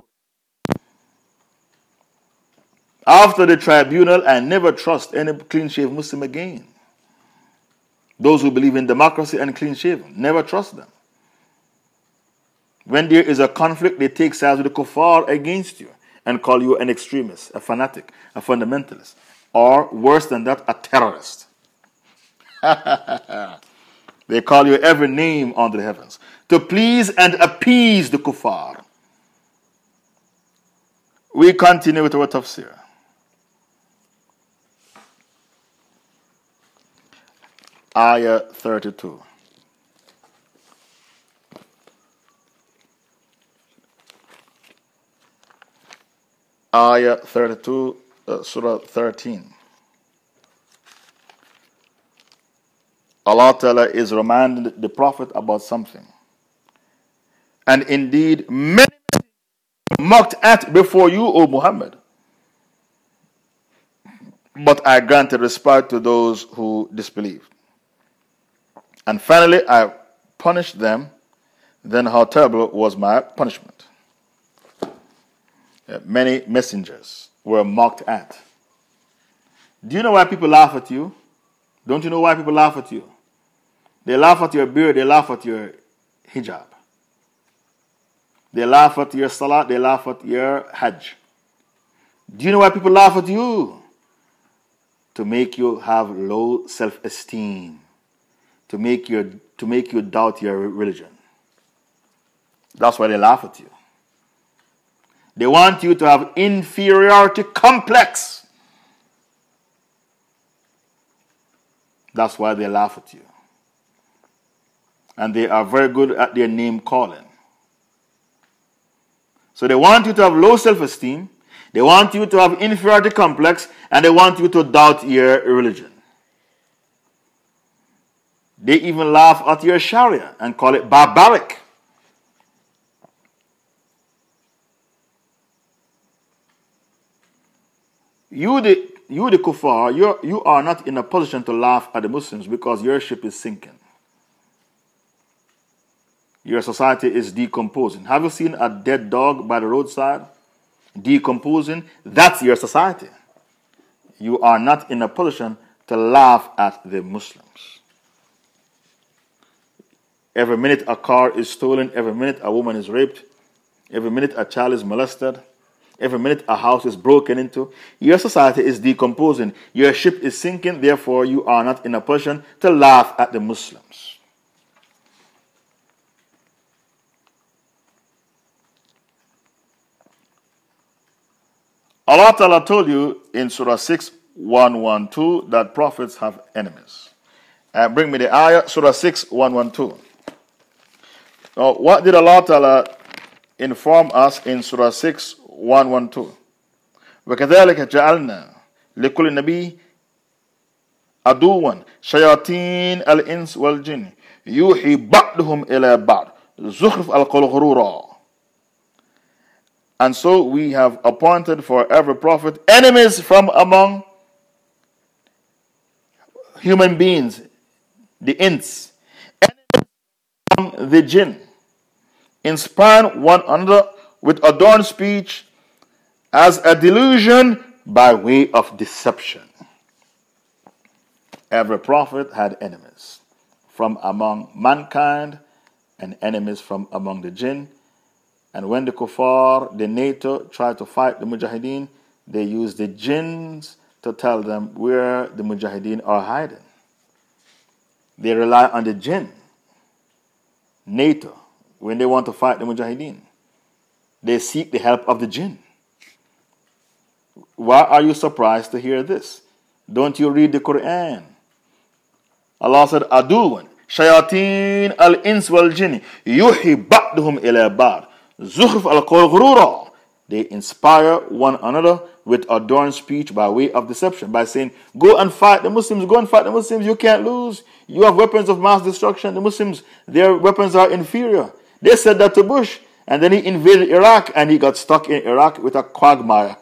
After the tribunal, I never trust any clean-shaved Muslim again. Those who believe in democracy and clean-shaven, never trust them. When there is a conflict, they take sides with the kuffar against you and call you an extremist, a fanatic, a fundamentalist, or worse than that, a terrorist. They call you every name under the heavens to please and appease the kuffar. We continue with our tafsir. Ayah 32. Ayah 32, Surah 13. Allah Ta'ala is reminding the Prophet about something. And indeed, many mocked at before you, O Muhammad. But I granted respite to those who disbelieved. And finally, I punished them. Then how terrible was my punishment. Many messengers were mocked at. Do you know why people laugh at you? Don't you know why people laugh at you? They laugh at your beard, they laugh at your hijab. They laugh at your salat, they laugh at your hajj. Do you know why people laugh at you? To make you have low self-esteem. To make you doubt your religion. That's why they laugh at you. They want you to have inferiority complex. That's why they laugh at you. And they are very good at their name calling. So they want you to have low self-esteem. They want you to have inferiority complex. And they want you to doubt your religion. They even laugh at your Sharia and call it barbaric. You the kuffar, you are not in a position to laugh at the Muslims because your ship is sinking. Your society is decomposing. Have you seen a dead dog by the roadside? Decomposing? That's your society. You are not in a position to laugh at the Muslims. Every minute a car is stolen, every minute a woman is raped, every minute a child is molested, every minute a house is broken into. Your society is decomposing. Your ship is sinking, therefore you are not in a position to laugh at the Muslims. Allah Ta'ala told you in Surah 6, 112 that prophets have enemies. Bring me the ayah, Surah 6, 112. Now, what did Allah Ta'ala inform us in Surah 6, 112? وَكَذَلِكَ جَعَلْنَا لِكُلِّ نَبِيٍّ عَدُوًّا شَيَاطِينَ الْإِنسِ وَالْجِنِّ يُوحِي بَعْضُهُمْ إِلَى بَعْضٍ زُخْرُفَ الْقَوْلِ غُرُورًا. And so we have appointed for every prophet enemies from among human beings, the ins, enemies from the jinn, inspiring one another with adorned speech as a delusion by way of deception. Every prophet had enemies from among mankind and enemies from among the jinn. And when the kuffar, the NATO, tried to fight the mujahideen, they used the jinns to tell them where the mujahideen are hiding. They rely on the jinn, NATO, when they want to fight the mujahideen. They seek the help of the jinn. Why are you surprised to hear this? Don't you read the Quran? Allah said, Aduwan, shayateen al-ins wal-jinn, yuhi ba'duhum ila ba'd. Zukhruf al-qawl ghurura. They inspire one another with adorned speech by way of deception, by saying, go and fight the Muslims, go and fight the Muslims, you can't lose. You have weapons of mass destruction. The Muslims, their weapons are inferior. They said that to Bush, and then he invaded Iraq, and he got stuck in Iraq with a quagmire.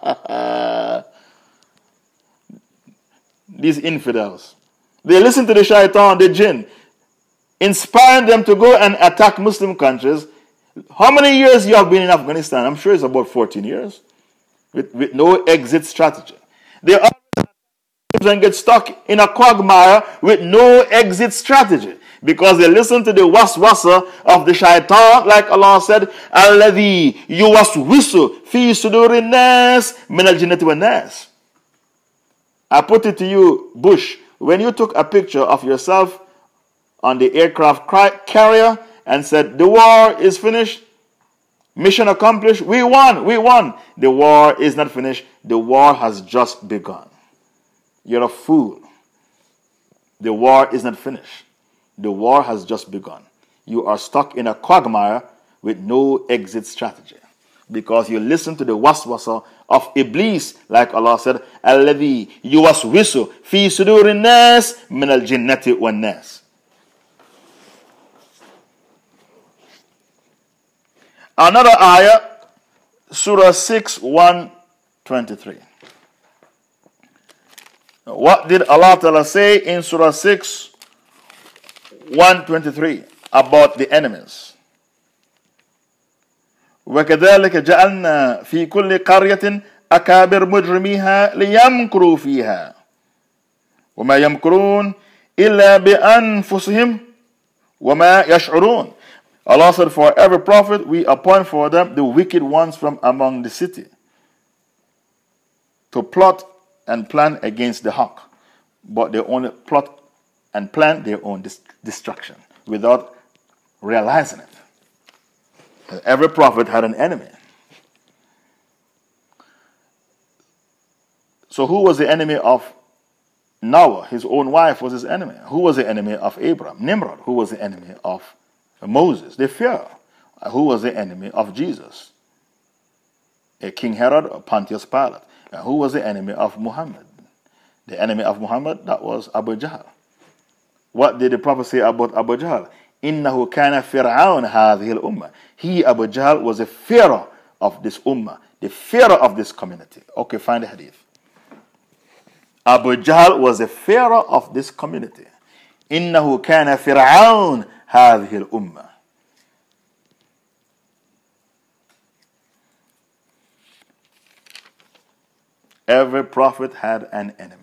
These infidels. They listen to the shaitan, the jinn, inspiring them to go and attack Muslim countries. How many years you have been in Afghanistan? I'm sure it's about 14 years. With no exit strategy. They always and get stuck in a quagmire with no exit strategy. Because they listen to the waswasa of the shaitan, like Allah said, Alladhi yuwaswisu fi sudurin nas min al-jinnati wan nas. I put it to you, Bush, when you took a picture of yourself on the aircraft carrier and said, the war is finished, mission accomplished, we won. The war is not finished. The war has just begun. You're a fool. The war is not finished. The war has just begun. You are stuck in a quagmire with no exit strategy. Because you listen to the waswasa of Iblis, like Allah said, Alladhi yuwaswisu fi sudurin nas min al-jinnati wan nas. Another ayah, Surah 6, 123. What did Allah Ta'ala say in Surah 6, 123 about the enemies? وَكَذَلِكَ جَعَلْنَا فِي كُلِّ قَرْيَةٍ أَكَابِرْ مُجْرِمِيهَا لِيَمْكُرُوا فِيهَا وَمَا يَمْكُرُونَ إِلَّا بِأَنفُسِهِمْ وَمَا يَشْعُرُونَ. Allah said, for every prophet we appoint for them the wicked ones from among the city to plot and plan against the haqq, but they only plot and plan their own destruction without realizing it. Every prophet had an enemy. So who was the enemy of Noah? His own wife was his enemy. Who was the enemy of Abraham? Nimrod. Who was the enemy of Moses? The fear. Who was the enemy of Jesus? King Herod or Pontius Pilate. And who was the enemy of Muhammad? The enemy of Muhammad, that was Abu Jahl. What did the Prophet say about Abu Jahl? إِنَّهُ كَانَ فِرْعَوْنَ هَذِهِ الْأُمَّةِ. He, Abu Jahl, was a pharaoh of this ummah, the pharaoh of this community. Okay, find the hadith. Abu Jahl was a pharaoh of this community. إِنَّهُ كَانَ فِرْعَوْنَ هَذِهِ الْأُمَّةِ. Every prophet had an enemy.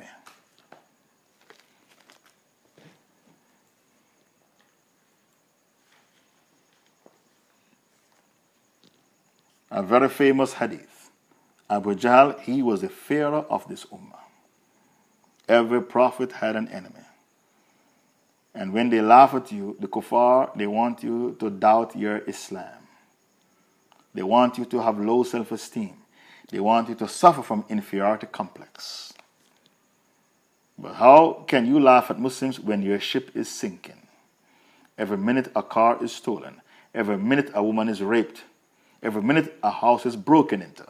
A very famous hadith. Abu Jahl, he was the pharaoh of this ummah. Every prophet had an enemy. And when they laugh at you, the kuffar, they want you to doubt your Islam. They want you to have low self-esteem. They want you to suffer from inferiority complex. But how can you laugh at Muslims when your ship is sinking? Every minute a car is stolen. Every minute a woman is raped. Every minute a house is broken into.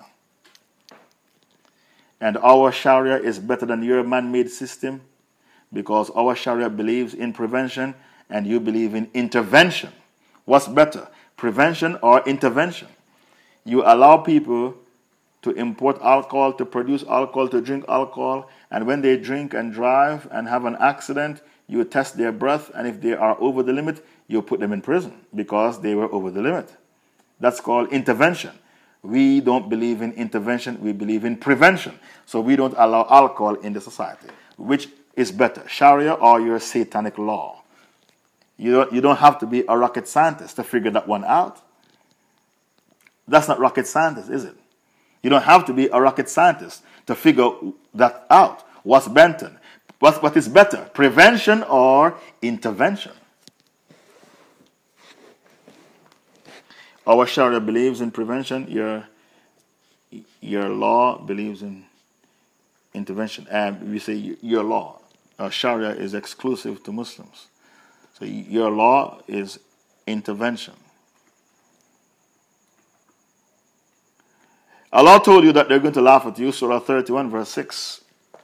And our Sharia is better than your man-made system because our Sharia believes in prevention and you believe in intervention. What's better, prevention or intervention? You allow people to import alcohol, to produce alcohol, to drink alcohol, and when they drink and drive and have an accident, you test their breath, and if they are over the limit, you put them in prison because they were over the limit. That's called intervention. We don't believe in intervention, we believe in prevention. So we don't allow alcohol in the society. Which is better, Sharia or your satanic law? You don't have to be a rocket scientist to figure that one out. That's not rocket scientist, is it? You don't have to be a rocket scientist to figure that out. What's better? What is better, prevention or intervention? Our Sharia believes in prevention. Your law believes in intervention. And we say your law. Sharia is exclusive to Muslims. So your law is intervention. Allah told you that they're going to laugh at you, Surah 31, verse 6.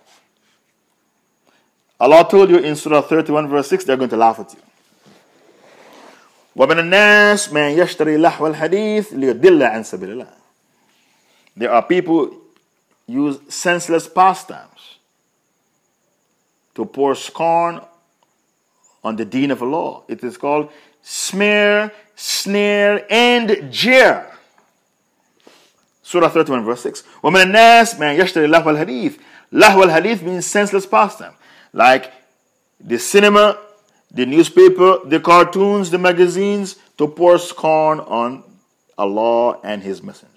Allah told you in Surah 31, verse 6, they're going to laugh at you. وَمِنَ النَّاسِ مَنْ يَشْتَرِي لَحْوَ الْحَدِيثِ لِيُضِلَّ عَنْ سَبِيلِ اللَّهِ. There are people who use senseless pastimes to pour scorn on the deen of Allah. It is called smear, snare, and jeer. Surah 31, verse 6. وَمِنَ النَّاسِ مَنْ يَشْتَرِي لَحْوَ الْحَدِيثِ. Lahwa al-hadith means senseless pastime. Like the cinema, the newspaper, the cartoons, the magazines, to pour scorn on Allah and His Messenger.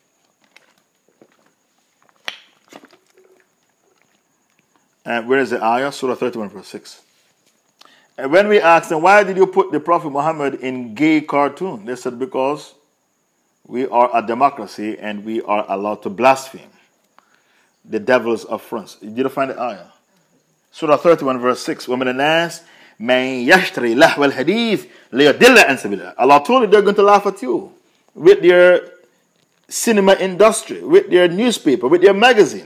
And where is the ayah? Surah 31, verse 6. And when we asked them, why did you put the Prophet Muhammad in gay cartoon? They said, because we are a democracy and we are allowed to blaspheme the devils of France. Did you find the ayah? Surah 31, verse 6. وَمِنَ النَّاسِ مَنْ يَشْتَرِي لَحْوَ الْحَدِيثِ لِيُضِلَّ عَنْ سَبِيلِ اللَّهِ. Allah told you they're going to laugh at you with their cinema industry, with their newspaper, with their magazine.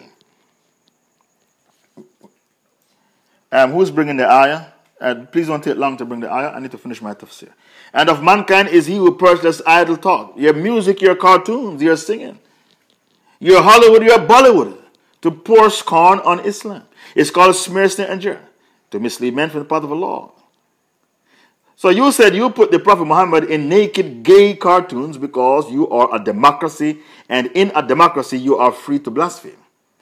Who's bringing the ayah? Please don't take long to bring the ayah. I need to finish my tafsir. And of mankind is he who purchased idle thought. Your music, your cartoons, your singing, your Hollywood, your Bollywood, to pour scorn on Islam. It's called smear, snare, and jeer, to mislead men from the path of Allah. So you said you put the Prophet Muhammad in naked, gay cartoons because you are a democracy, and in a democracy you are free to blaspheme.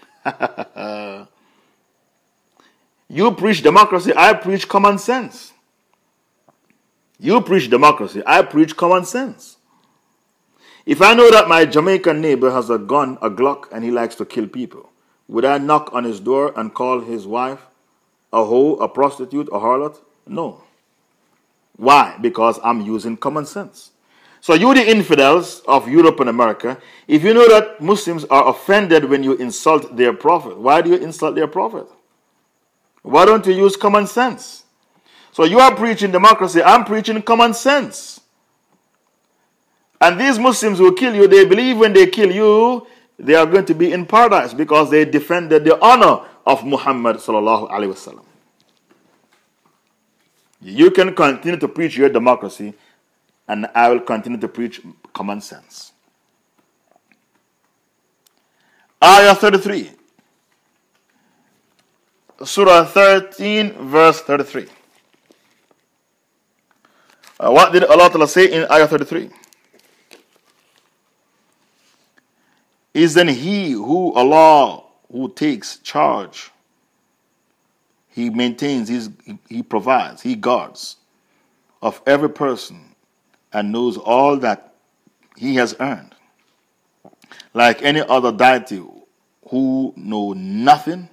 You preach democracy, I preach common sense. You preach democracy, I preach common sense. If I know that my Jamaican neighbor has a gun, a Glock, and he likes to kill people, would I knock on his door and call his wife a hoe, a prostitute, a harlot? No. Why? Because I'm using common sense. So you, the infidels of Europe and America, if you know that Muslims are offended when you insult their prophet, why do you insult their prophet? Why don't you use common sense? So you are preaching democracy, I'm preaching common sense. And these Muslims who kill you, they believe when they kill you, they are going to be in paradise because they defended the honor of Muhammad sallallahu alaihi wasallam. You can continue to preach your democracy, and I will continue to preach common sense. Ayah 33. Surah 13, verse 33. What did Allah Ta'ala say in Ayah 33? Is then He who Allah who takes charge, He maintains, He provides, He guards of every person and knows all that he has earned, like any other deity who know nothing,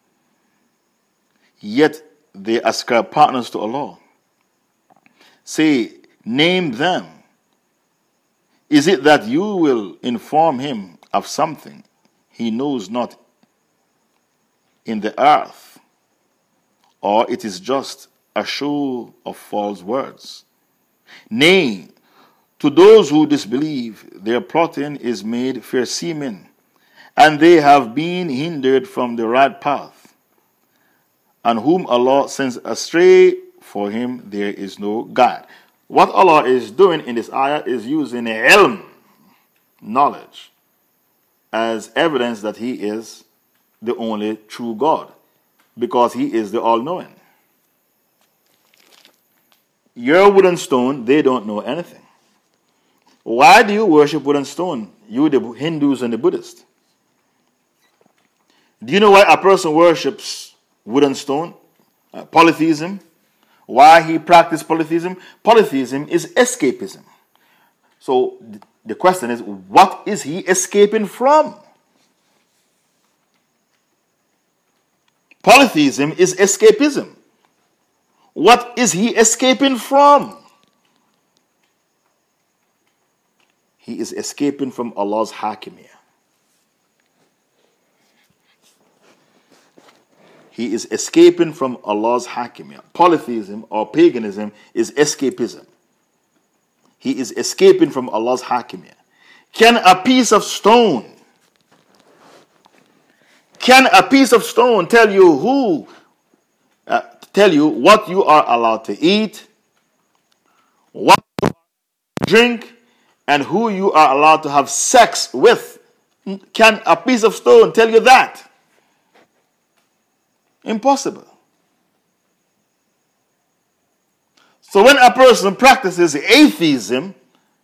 yet they ascribe partners to Allah. Say, name them. Is it that you will inform him of something he knows not in the earth, or it is just a show of false words? Nay, to those who disbelieve, their plotting is made fair seeming, and they have been hindered from the right path. And whom Allah sends astray, for him there is no guide. What Allah is doing in this ayah is using ilm, knowledge, as evidence that He is the only true God, because He is the all-knowing. Your wood and stone, they don't know anything. Why do you worship wood and stone, you the Hindus and the Buddhists? Do you know why a person worships wood and stone? Polytheism. Why he practices polytheism? Polytheism is escapism. So the question is, what is he escaping from? Polytheism is escapism. What is he escaping from? He is escaping from Allah's hakimiyah. He is escaping from Allah's hakimiyah. Polytheism or paganism is escapism. He is escaping from Allah's hakimiyah. Can a piece of stone tell you what you are allowed to eat, what you drink, and who you are allowed to have sex with? Can a piece of stone tell you that? Impossible. So when a person practices atheism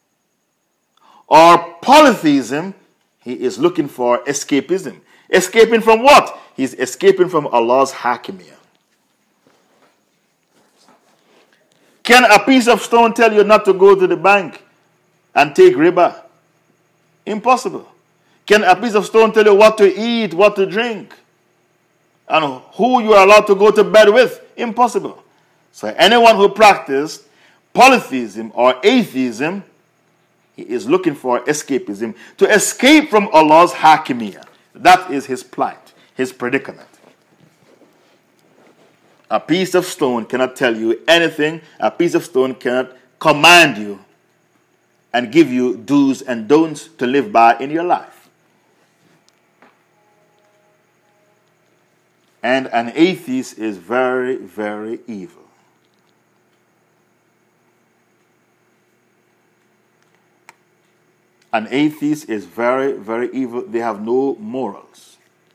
or polytheism, he is looking for escapism. Escaping from what? He's escaping from Allah's hakimiyah. Can a piece of stone tell you not to go to the bank and take riba? Impossible. Can a piece of stone tell you what to eat, what to drink, and who you are allowed to go to bed with? Impossible. So anyone who practiced polytheism or atheism, he is looking for escapism, to escape from Allah's hakimiyah. That is his plight, his predicament. A piece of stone cannot tell you anything. A piece of stone cannot command you and give you do's and don'ts to live by in your life. And an atheist is very, very evil. An atheist is very, very evil. They have no morals.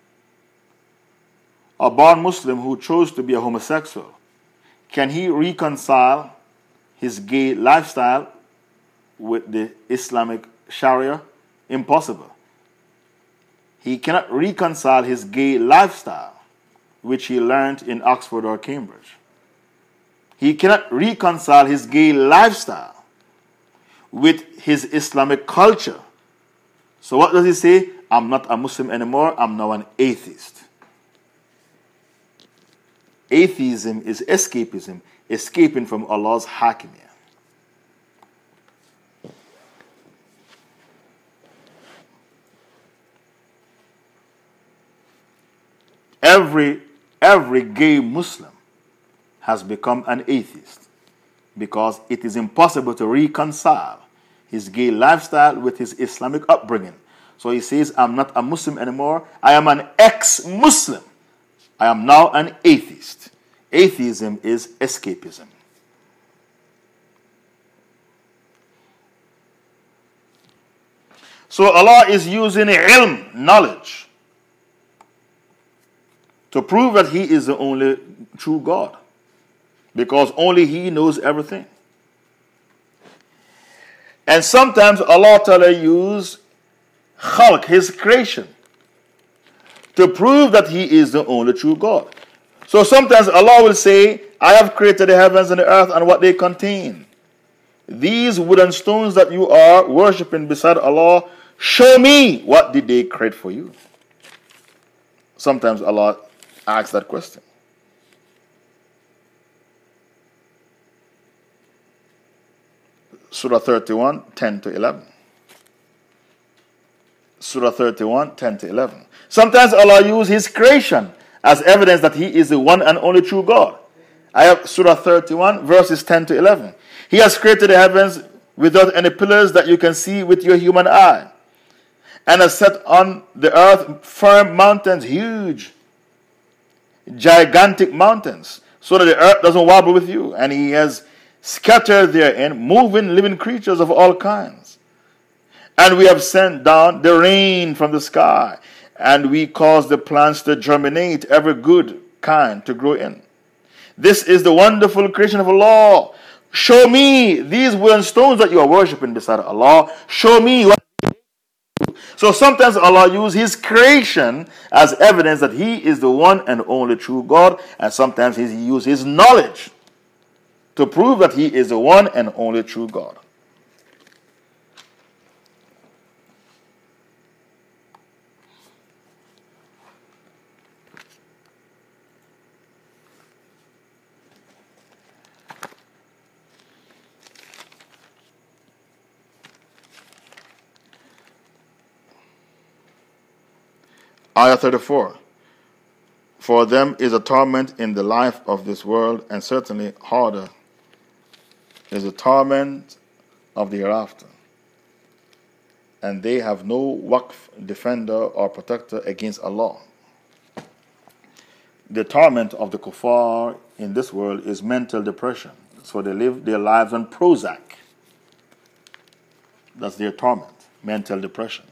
A born Muslim who chose to be a homosexual, can he reconcile his gay lifestyle with the Islamic Sharia? Impossible. He cannot reconcile his gay lifestyle, which he learned in Oxford or Cambridge. He cannot reconcile his gay lifestyle with his Islamic culture. So what does he say? I'm not a Muslim anymore, I'm now an atheist. Atheism is escapism, escaping from Allah's hakimiyah. Every gay Muslim has become an atheist because it is impossible to reconcile his gay lifestyle with his Islamic upbringing. So he says, I'm not a Muslim anymore. I am an ex-Muslim. I am now an atheist. Atheism is escapism. So Allah is using ilm, knowledge, to prove that He is the only true God, because only He knows everything. And sometimes Allah Ta'ala uses khalq, His creation, to prove that He is the only true God. So sometimes Allah will say, I have created the heavens and the earth and what they contain. These wooden stones that you are worshipping beside Allah, show me what did they create for you. Sometimes Allah asks that question. Surah 31, 10 to 11. Surah 31, 10 to 11. Sometimes Allah uses His creation as evidence that He is the one and only true God. I have Surah 31, verses 10 to 11. He has created the heavens without any pillars that you can see with your human eye, and has set on the earth firm mountains, huge, gigantic mountains, so that the earth doesn't wobble with you. And He has scattered therein moving living creatures of all kinds. And we have sent down the rain from the sky, and we cause the plants to germinate, every good kind to grow in. This is the wonderful creation of Allah. Show me these wooden stones that you are worshipping beside Allah. Show me what. So sometimes Allah uses His creation as evidence that He is the one and only true God, and sometimes He uses His knowledge to prove that He is the one and only true God. Ayah 34. For them is a torment in the life of this world, and certainly harder is the torment of the hereafter. And they have no waqf, defender, or protector against Allah. The torment of the kuffar in this world is mental depression. So they live their lives on Prozac. That's their torment, mental depression.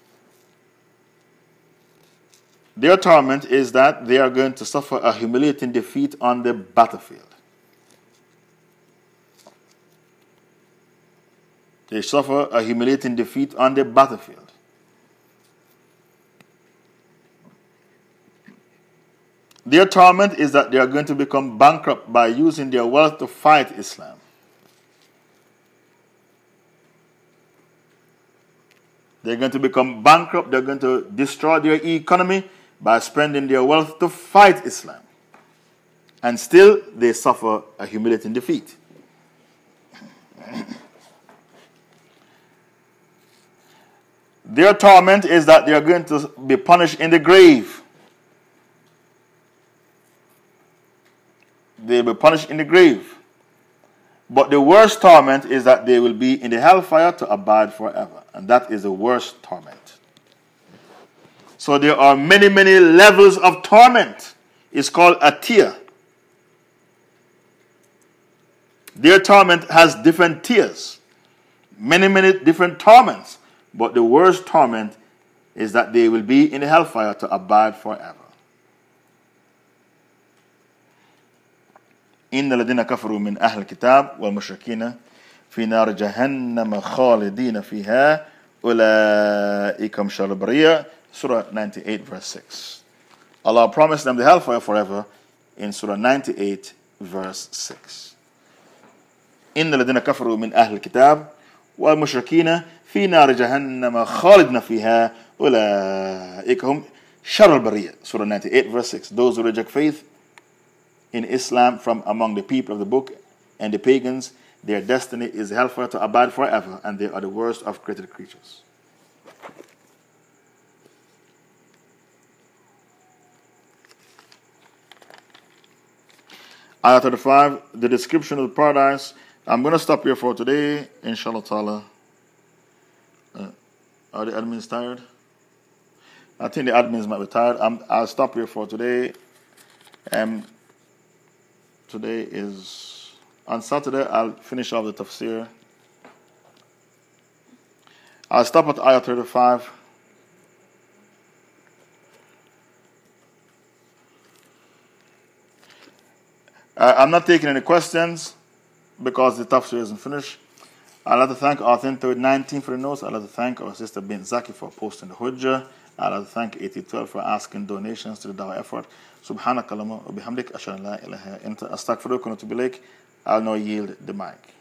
Their torment is that they are going to suffer a humiliating defeat on the battlefield. They suffer a humiliating defeat on the battlefield. Their torment is that they are going to become bankrupt by using their wealth to fight Islam. They're going to become bankrupt. They're going to destroy their economy by spending their wealth to fight Islam. And still, they suffer a humiliating defeat. Their torment is that they are going to be punished in the grave. They will be punished in the grave. But the worst torment is that they will be in the hellfire to abide forever. And that is the worst torment. So there are many, many levels of torment. It's called a tier. Their torment has different tiers. Many, many different torments. But the worst torment is that they will be in the hellfire to abide forever. إن الذين كفروا من أهل الكتاب والمشركين في نار جهنم خالدين فيها أولئك هم شر البرية. Surah 98 verse 6. Allah promised them the hellfire forever in Surah 98 verse 6. إن الذين كفروا من أهل الكتاب والمشركين في نار جهنم خالدين فيها أولئك هم شر البرية. Surah 98 verse 6. Those who reject faith in Islam from among the people of the book and the pagans, their destiny is hellfire to abide forever, and they are the worst of created creatures. Ayah 35, the description of the paradise. I'm going to stop here for today, inshallah ta'ala. Are the admins tired? I think the admins might be tired. I'll stop here for today. Today is, on Saturday, I'll finish off the tafsir. I'll stop at ayah 35. I'm not taking any questions because the tafsir isn't finished. I'd like to thank Authentic 19 for the notes. I'd like to thank our sister Bint Zaki for posting the hujjah. I'd like to thank 8012 for asking donations to the dawah effort. Subhanakallahumma wa bihamdik ashhadu an la ilaha illa anta astaghfiruka wa atubu ilaik. I'll now yield the mic.